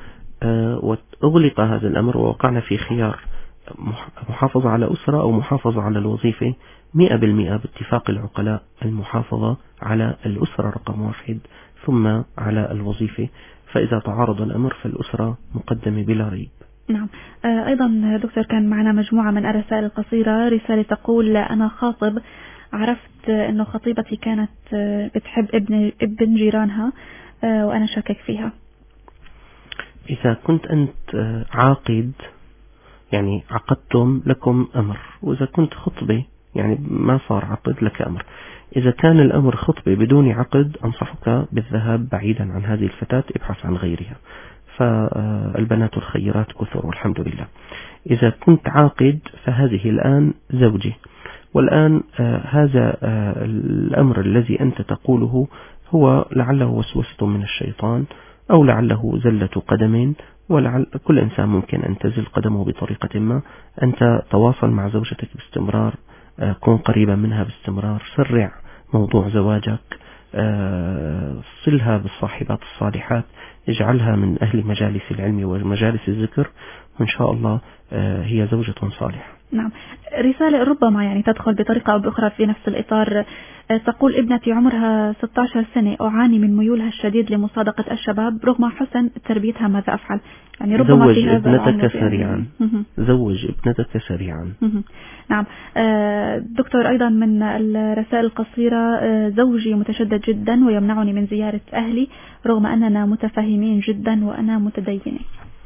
وأغلق هذا الأمر ووقعنا في خيار محافظة على أسرة أو محافظة على الوظيفة، 100% باتفاق العقلاء المحافظة على الأسرة رقم 1 ثم على الوظيفة، فإذا تعارض الأمر فالأسرة مقدمة بلا ريب. نعم. أيضا دكتور كان معنا مجموعة من الرسائل القصيرة. رسالة تقول: أنا خاطب، عرفت أنه خطيبتي كانت بتحب ابن جيرانها وأنا شاكك فيها. إذا كنت أنت عاقد يعني عقدتم لكم أمر، وإذا كنت خطبة يعني ما صار عقد لك أمر. إذا كان الأمر خطبة بدون عقد أنصحك بالذهاب بعيدا عن هذه الفتاة، ابحث عن غيرها، فالبنات الخيرات كثر والحمد لله. إذا كنت عاقد فهذه الآن زوجي، والآن هذا الأمر الذي أنت تقوله هو لعله وسوسة من الشيطان أو لعله زلة قدم، ولعل كل إنسان ممكن أن تزل قدمه بطريقة ما. أنت تواصل مع زوجتك باستمرار، كن قريبا منها باستمرار، سرع موضوع زواجك، صلها بالصاحبات الصالحات، اجعلها من أهل مجالس العلم ومجالس الذكر، وإن شاء الله هي زوجة صالحة. نعم. رسالة ربما يعني تدخل بطريقة أو بأخرى في نفس الإطار. تقول: ابنتي عمرها 16 سنة، أعاني من ميولها الشديد لمصادقة الشباب رغم حسن تربيتها، ماذا أفعل؟ يعني ربما زوج في هذا ابنتك سريعا. زوج ابنتك سريعا. نعم. دكتور أيضا من الرسائل القصيرة: زوجي متشدد جدا ويمنعني من زيارة أهلي رغم أننا متفاهمين جدا وأنا متدينة.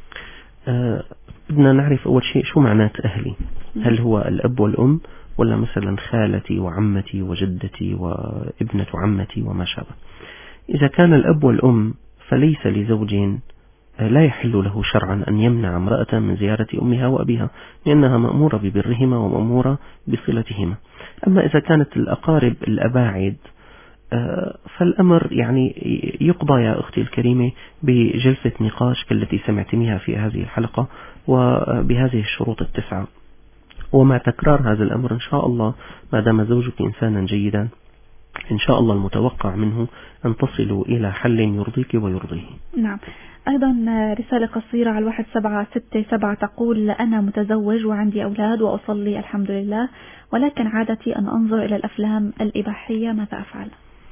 بدنا نعرف أول شيء شو معنات أهلي. هل هو الأب والأم، ولا مثلا خالتي وعمتي وجدتي وابنة عمتي وما شابه؟ إذا كان الأب والأم فليس لزوج لا يحل له شرعا أن يمنع امرأة من زيارة أمها وأبيها، لأنها مأمورة ببرهما ومأمورة بصلتهما. أما إذا كانت الأقارب الأباعد فالأمر يعني يقضى يا أختي الكريمة بجلسة نقاش كالتي سمعتميها في هذه الحلقة، وبهذه الشروط 9، ومع تكرار هذا الأمر إن شاء الله ما دام زوجك إنسانا جيدا إن شاء الله المتوقع منه أن تصلوا إلى حل يرضيك ويرضيه. نعم. أيضا رسالة قصيرة على 1767 تقول: أنا متزوج وعندي أولاد وأصلي الحمد لله، ولكن عادتي أن أنظر إلى الأفلام الإباحية، ماذا أفعل؟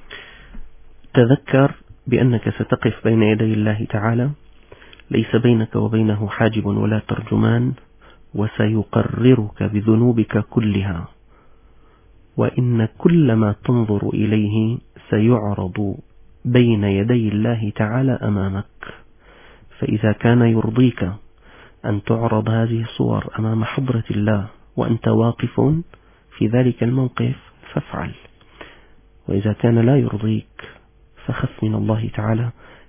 تذكر بأنك ستقف بين يدي الله تعالى، ليس بينك وبينه حاجب ولا ترجمان، وسيقررك بذنوبك كلها، وإن كل ما تنظر إليه سيعرض بين يدي الله تعالى أمامك. فإذا كان يرضيك أن تعرض هذه الصور أمام حضرة الله وأنت واقف في ذلك الموقف فافعل، وإذا كان لا يرضيك فخف من الله تعالى،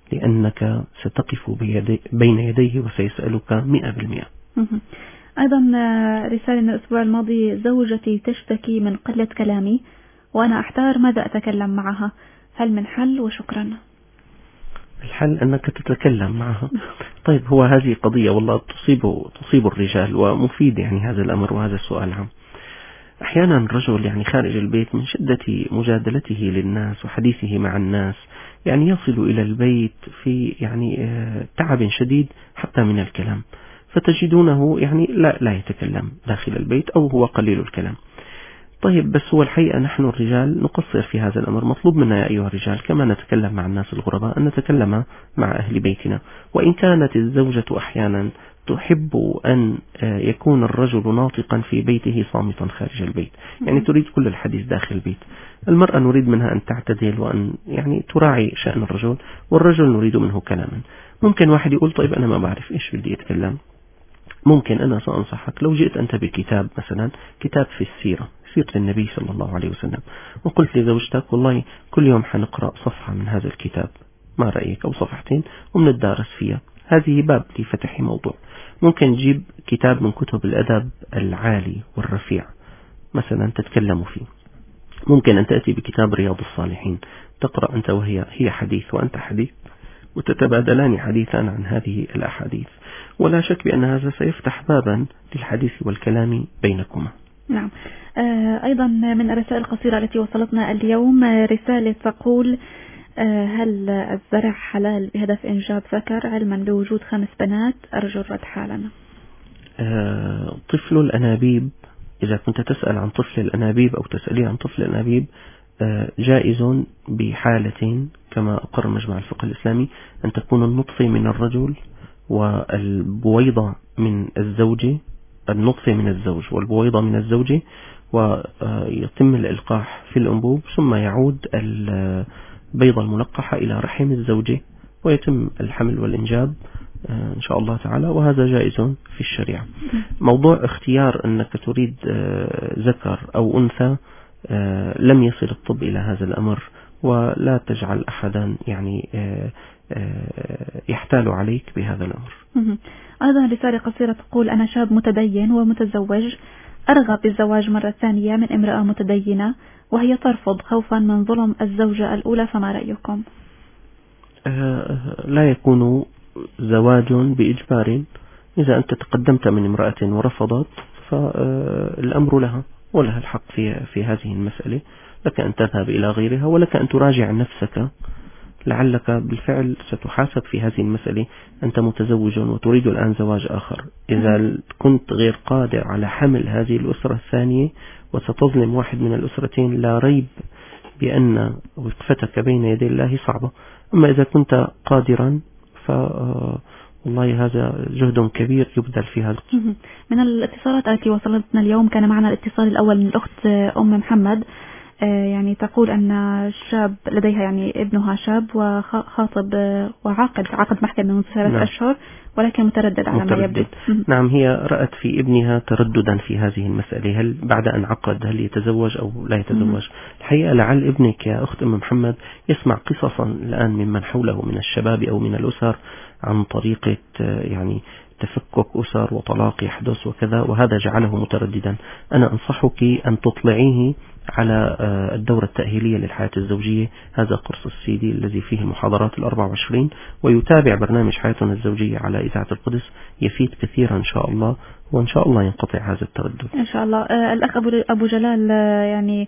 لأنك ستقف بين يديه وسيسألك 100%. أيضا رسالة من الأسبوع الماضي: زوجتي تشتكي من قلة كلامي وأنا أحتار ماذا أتكلم معها، هل من حل؟ وشكرا. الحل أنك تتكلم معها. طيب، هو هذه قضية والله تصيب الرجال، ومفيد يعني هذا الأمر وهذا السؤال عام. أحيانا الرجل يعني خارج البيت من شدة مجادلته للناس وحديثه مع الناس يعني يصل إلى البيت في يعني تعب شديد حتى من الكلام، فتجدونه يعني لا يتكلم داخل البيت أو هو قليل الكلام. طيب، بس هو الحقيقة نحن الرجال نقصر في هذا الأمر. مطلوب منا يا أيها الرجال كما نتكلم مع الناس الغرباء أن نتكلم مع أهل بيتنا. وإن كانت الزوجة أحيانا تحب أن يكون الرجل ناطقا في بيته صامتا خارج البيت، يعني تريد كل الحديث داخل البيت. المرأة نريد منها أن تعتدل وأن يعني تراعي شأن الرجل، والرجل نريد منه كلاما. ممكن واحد يقول طيب أنا ما بعرف إيش بدي أتكلم. ممكن أنا سأنصحك لو جئت أنت بكتاب، مثلا كتاب في سيرة النبي صلى الله عليه وسلم، وقلت لزوجتك والله كل يوم حنقرأ صفحة من هذا الكتاب، ما رأيك؟ أو صفحتين ومنتدارس فيها. هذه باب لفتح موضوع. ممكن تجيب كتاب من كتب الأدب العالي والرفيع مثلا تتكلم فيه. ممكن أن تأتي بكتاب رياض الصالحين، تقرأ أنت وهي حديث وأنت حديث، وتتبادلان حديثا عن هذه الأحاديث، ولا شك بأن هذا سيفتح بابا للحديث والكلام بينكما. نعم. أيضا من الرسائل القصيرة التي وصلتنا اليوم رسالة تقول: هل الزرع حلال بهدف إنجاب ذكر علما بوجود 5 بنات؟ أرجو الرد حالا. طفل الأنابيب، إذا كنت تسأل عن طفل الأنابيب أو تسألي عن طفل الأنابيب، جائز بحالتين كما أقر مجمع الفقه الإسلامي: أن تكون النطفة من الرجل والبويضة من الزوجة، النطفة من الزوج والبويضة من الزوجة، ويتم الإلقاح في الأنبوب، ثم يعود البيضة الملقحة إلى رحم الزوجة ويتم الحمل والإنجاب إن شاء الله تعالى، وهذا جائز في الشريعة. موضوع اختيار أنك تريد ذكر أو أنثى لم يصل الطب إلى هذا الأمر، ولا تجعل أحدا يعني يحتال عليك بهذا الأمر. أيضا رسالة قصيرة تقول: أنا شاب متدين ومتزوج، أرغب بالزواج مرة ثانية من امرأة متدينة وهي ترفض خوفا من ظلم الزوجة الأولى، فما رأيكم؟ لا يكون زواج بإجبار. إذا أنت تقدمت من امرأة ورفضت فالأمر لها ولها الحق في هذه المسألة. لك أن تذهب إلى غيرها، ولك أن تراجع نفسك، لعلك بالفعل ستحاسب في هذه المسألة. أنت متزوج وتريد الآن زواج آخر، إذا كنت غير قادر على حمل هذه الأسرة الثانية وستظلم واحد من الأسرتين، لا ريب بأن وقفتك بين يدي الله صعبة. أما إذا كنت قادرا والله هذا جهد كبير يبذل في هذا. من الاتصالات التي وصلتنا اليوم كان معنا الاتصال الأول من الأخت أم محمد، يعني تقول أن الشاب لديها يعني ابنها شاب وخاطب عقد محكمة من 3 أشهر، ولكن متردد على ما يبدو. نعم، هي رأت في ابنها ترددا في هذه المسألة، هل بعد أن عقد هل يتزوج أو لا يتزوج. الحقيقة لعل ابنك يا أخت أم محمد يسمع قصصا الآن ممن حوله من الشباب أو من الأسر عن طريقة يعني تفكك أسر وطلاق يحدث وكذا، وهذا جعله مترددا. أنا أنصحك أن تطلعيه على الدورة التأهيلية للحياة الزوجية، هذا قرص السيدي الذي فيه المحاضرات 24، ويتابع برنامج حياتنا الزوجية على إذاعة القدس، يفيد كثيرا إن شاء الله، وإن شاء الله ينقطع هذا التردد إن شاء الله. الأخ أبو جلال يعني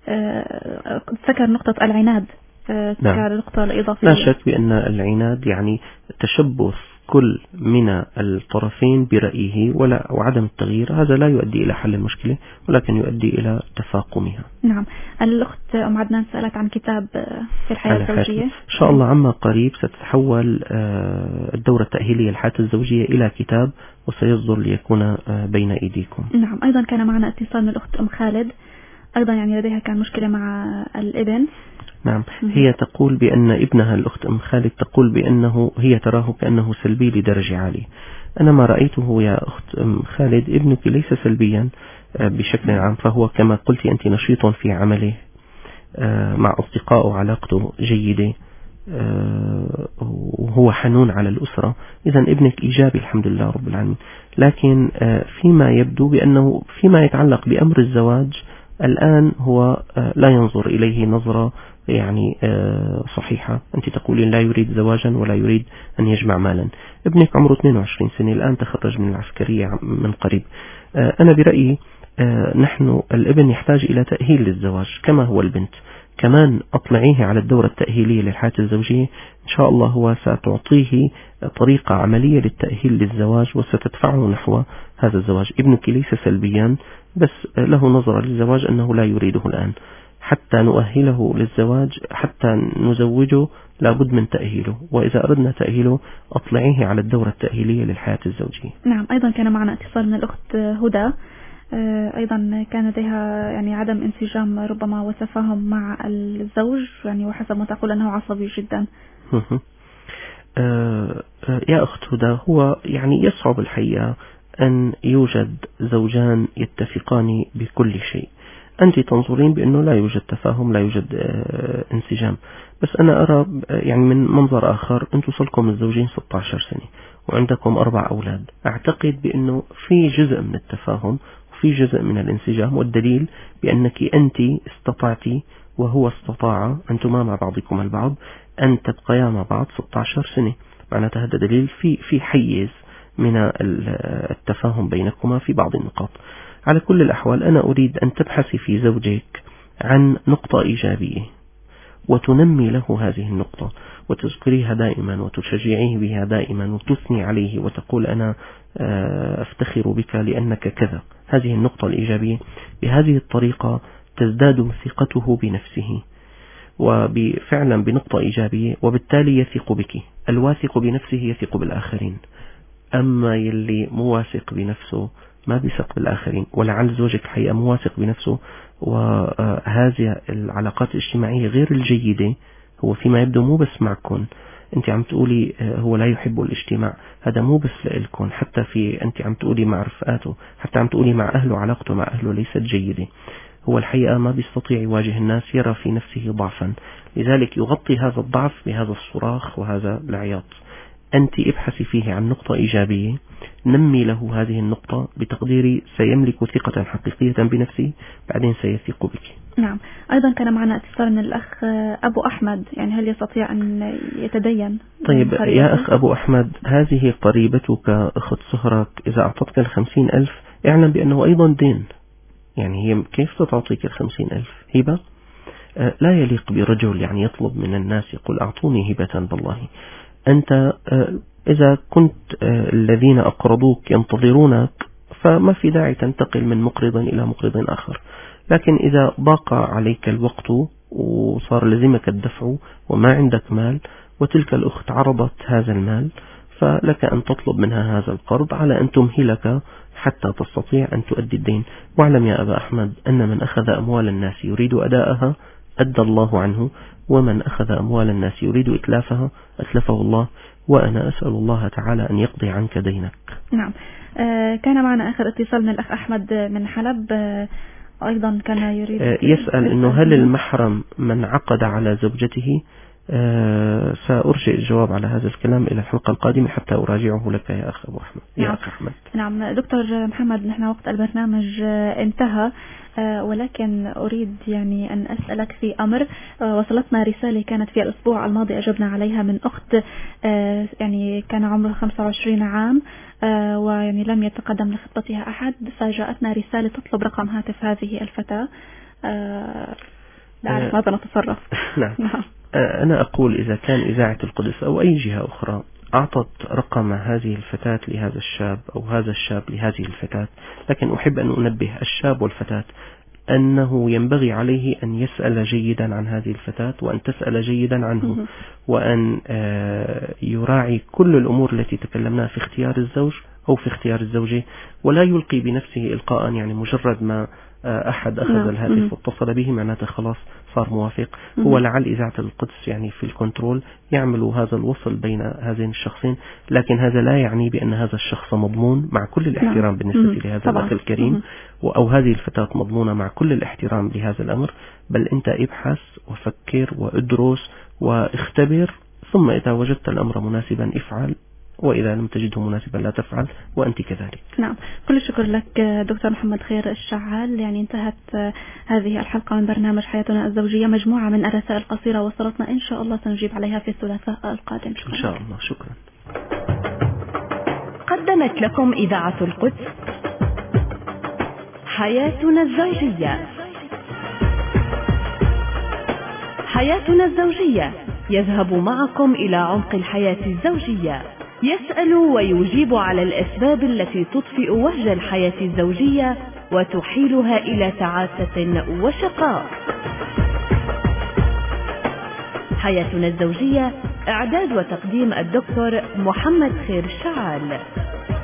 ذكر نقطة العناد كنقطة الإضافية. لا شك بأن العناد يعني تشبث كل من الطرفين برأيه وعدم التغيير، هذا لا يؤدي إلى حل المشكلة ولكن يؤدي إلى تفاقمها. نعم. الأخت أم عدنان سألت عن كتاب في الحياة الزوجية. إن شاء الله عما قريب ستتحول الدورة التأهيلية للحياة الزوجية إلى كتاب وسيصدر ليكون بين أيديكم. نعم. أيضا كان معنا اتصال من الأخت أم خالد، أيضا يعني لديها كان مشكلة مع الابن. نعم، هي تقول بأن ابنها الأخت أم خالد تقول بأنه هي تراه كأنه سلبي لدرجة عالية. أنا ما رأيته يا أخت أم خالد، ابنك ليس سلبيا بشكل عام، فهو كما قلت أنت نشيط في عمله، مع أصدقائه علاقته جيدة، وهو حنون على الأسرة، إذا ابنك إيجابي الحمد لله رب العالمين. لكن فيما يبدو بأنه فيما يتعلق بأمر الزواج الآن هو لا ينظر إليه نظرة يعني صحيحة. أنت تقولين لا يريد زواجا ولا يريد أن يجمع مالا. ابنك عمره 22 سنة الآن، تخرج من العسكرية من قريب. أنا برأيي نحن الابن يحتاج إلى تأهيل للزواج كما هو البنت. كمان أطلعيه على الدورة التأهيلية للحياة الزوجية، إن شاء الله هو ستعطيه طريقة عملية للتأهيل للزواج وستدفعه نحو هذا الزواج. ابنك ليس سلبيا، بس له نظرة للزواج أنه لا يريده الآن. حتى نؤهله للزواج، حتى نزوجه لابد من تأهيله، وإذا أردنا تأهيله أطلعيه على الدورة التأهيلية للحياة الزوجية. نعم. أيضا كان معنا اتصال من الأخت هدى، أيضا كان لديها يعني عدم انسجام ربما وتفاهم مع الزوج، يعني وحسب ما تقول أنه عصبي جدا. يا أخت هدى، هو يعني يصعب الحقيقة أن يوجد زوجان يتفقان بكل شيء. أنت تنظرين بأنه لا يوجد تفاهم، لا يوجد انسجام، بس أنا أرى يعني من منظر آخر أنتم صلكم الزوجين 16 سنة وعندكم 4 أولاد. أعتقد بأنه في جزء من التفاهم وفي جزء من الانسجام، والدليل بأنك أنت استطعتي وهو استطاع، أنتما مع بعضكم البعض، أن تبقيا مع بعض 16 سنة. معناتها هذا دليل في حيز من التفاهم بينكما في بعض النقاط. على كل الأحوال أنا أريد أن تبحثي في زوجك عن نقطة إيجابية وتنمي له هذه النقطة وتذكريها دائما وتشجعيه بها دائما وتثني عليه وتقول أنا أفتخر بك لأنك كذا. هذه النقطة الإيجابية. بهذه الطريقة تزداد ثقته بنفسه وفعلا بنقطة إيجابية، وبالتالي يثق بك. الواثق بنفسه يثق بالآخرين، أما يلي مواثق بنفسه ما بيثق بالآخرين. ولعل زوجك حقيقة مواثق بنفسه، وهذه العلاقات الاجتماعية غير الجيدة هو فيما يبدو مو بس معكم. أنت عم تقولي هو لا يحب الاجتماع، هذا مو بس لإلكم، حتى في أنت عم تقولي مع رفقاته، حتى عم تقولي مع أهله، علاقته مع أهله ليست جيدة. هو الحقيقة ما بيستطيع يواجه الناس، يرى في نفسه ضعفا، لذلك يغطي هذا الضعف بهذا الصراخ وهذا العياط. أنت ابحثي فيه عن نقطة إيجابية، نمي له هذه النقطة، بتقديري سيملك ثقة حقيقية بنفسه، بعدين سيثق بك. نعم. أيضا كان معنا اتصال من الأخ أبو أحمد، يعني هل يستطيع أن يتدين؟ طيب يا أخ أبو أحمد، هذه قريبتك أخت صهرك إذا أعطتك 50,000 اعلم بأنه أيضا دين. يعني هي كيف تعطيك 50,000 هبة؟ لا يليق برجل يعني يطلب من الناس يقول أعطوني هبة بالله. أنت إذا كنت الذين أقرضوك ينتظرونك فما في داعي تنتقل من مقرض إلى مقرض آخر. لكن إذا ضاق عليك الوقت وصار لزمك الدفع وما عندك مال، وتلك الأخت عرضت هذا المال، فلك أن تطلب منها هذا القرض على أن تمهلك حتى تستطيع أن تؤدي الدين. واعلم يا أبا أحمد أن من أخذ أموال الناس يريد أداءها أدى الله عنه، ومن أخذ أموال الناس يريد إتلافها أتلفه الله، وأنا أسأل الله تعالى أن يقضي عنك دينك. نعم. كان معنا آخر اتصال من الأخ أحمد من حلب، أيضا كان يريد يسأل أنه هل المحرم من عقد على زوجته؟ سأرجع الجواب على هذا الكلام إلى الحلقة القادمة حتى أراجعه لك يا أخ أبو أحمد. يا أخ أحمد. نعم دكتور محمد، نحن وقت البرنامج انتهى، ولكن أريد يعني أن أسألك في أمر. وصلتنا رسالة كانت في الأسبوع الماضي أجبنا عليها من أخت يعني كان عمرها 25 عام، ويعني لم يتقدم لخطبتها أحد، فجاءتنا رسالة تطلب رقم هاتف هذه الفتاة. لا أعرف ماذا نتصرف. نعم. أنا أقول إذا كان إذاعة القدس أو أي جهة أخرى أعطت رقم هذه الفتاة لهذا الشاب أو هذا الشاب لهذه الفتاة، لكن أحب أن أنبه الشاب والفتاة أنه ينبغي عليه أن يسأل جيدا عن هذه الفتاة، وأن تسأل جيدا عنه، وأن يراعي كل الأمور التي تكلمناها في اختيار الزوج أو في اختيار الزوجة، ولا يلقي بنفسه إلقاء يعني مجرد ما أحد أخذ الهاتف واتصل به معناته خلاص صار موافق. هو لعل إذاعة القدس يعني في الكنترول يعملوا هذا الوصل بين هذين الشخصين، لكن هذا لا يعني بأن هذا الشخص مضمون، مع كل الاحترام بالنسبة لهذا الأخ الكريم، أو هذه الفتاة مضمونة مع كل الاحترام لهذا الأمر. بل أنت ابحث وفكر وادرس واختبر، ثم إذا وجدت الأمر مناسبا افعل، وإذا لم تجده مناسبا لا تفعل، وأنت كذلك. نعم، كل الشكر لك دكتور محمد خير الشعال. يعني انتهت هذه الحلقة من برنامج حياتنا الزوجية. مجموعة من الرسائل قصيرة وصلتنا، إن شاء الله سنجيب عليها في الثلاثاء القادم. إن شاء الله. شكرا. قدمت لكم إذاعة القدس حياتنا الزوجية. حياتنا الزوجية يذهب معكم إلى عمق الحياة الزوجية، يسأل ويجيب على الأسباب التي تطفئ وهج الحياة الزوجية وتحيلها إلى تعاسة وشقاء. حياتنا الزوجية، إعداد وتقديم الدكتور محمد خير الشعال.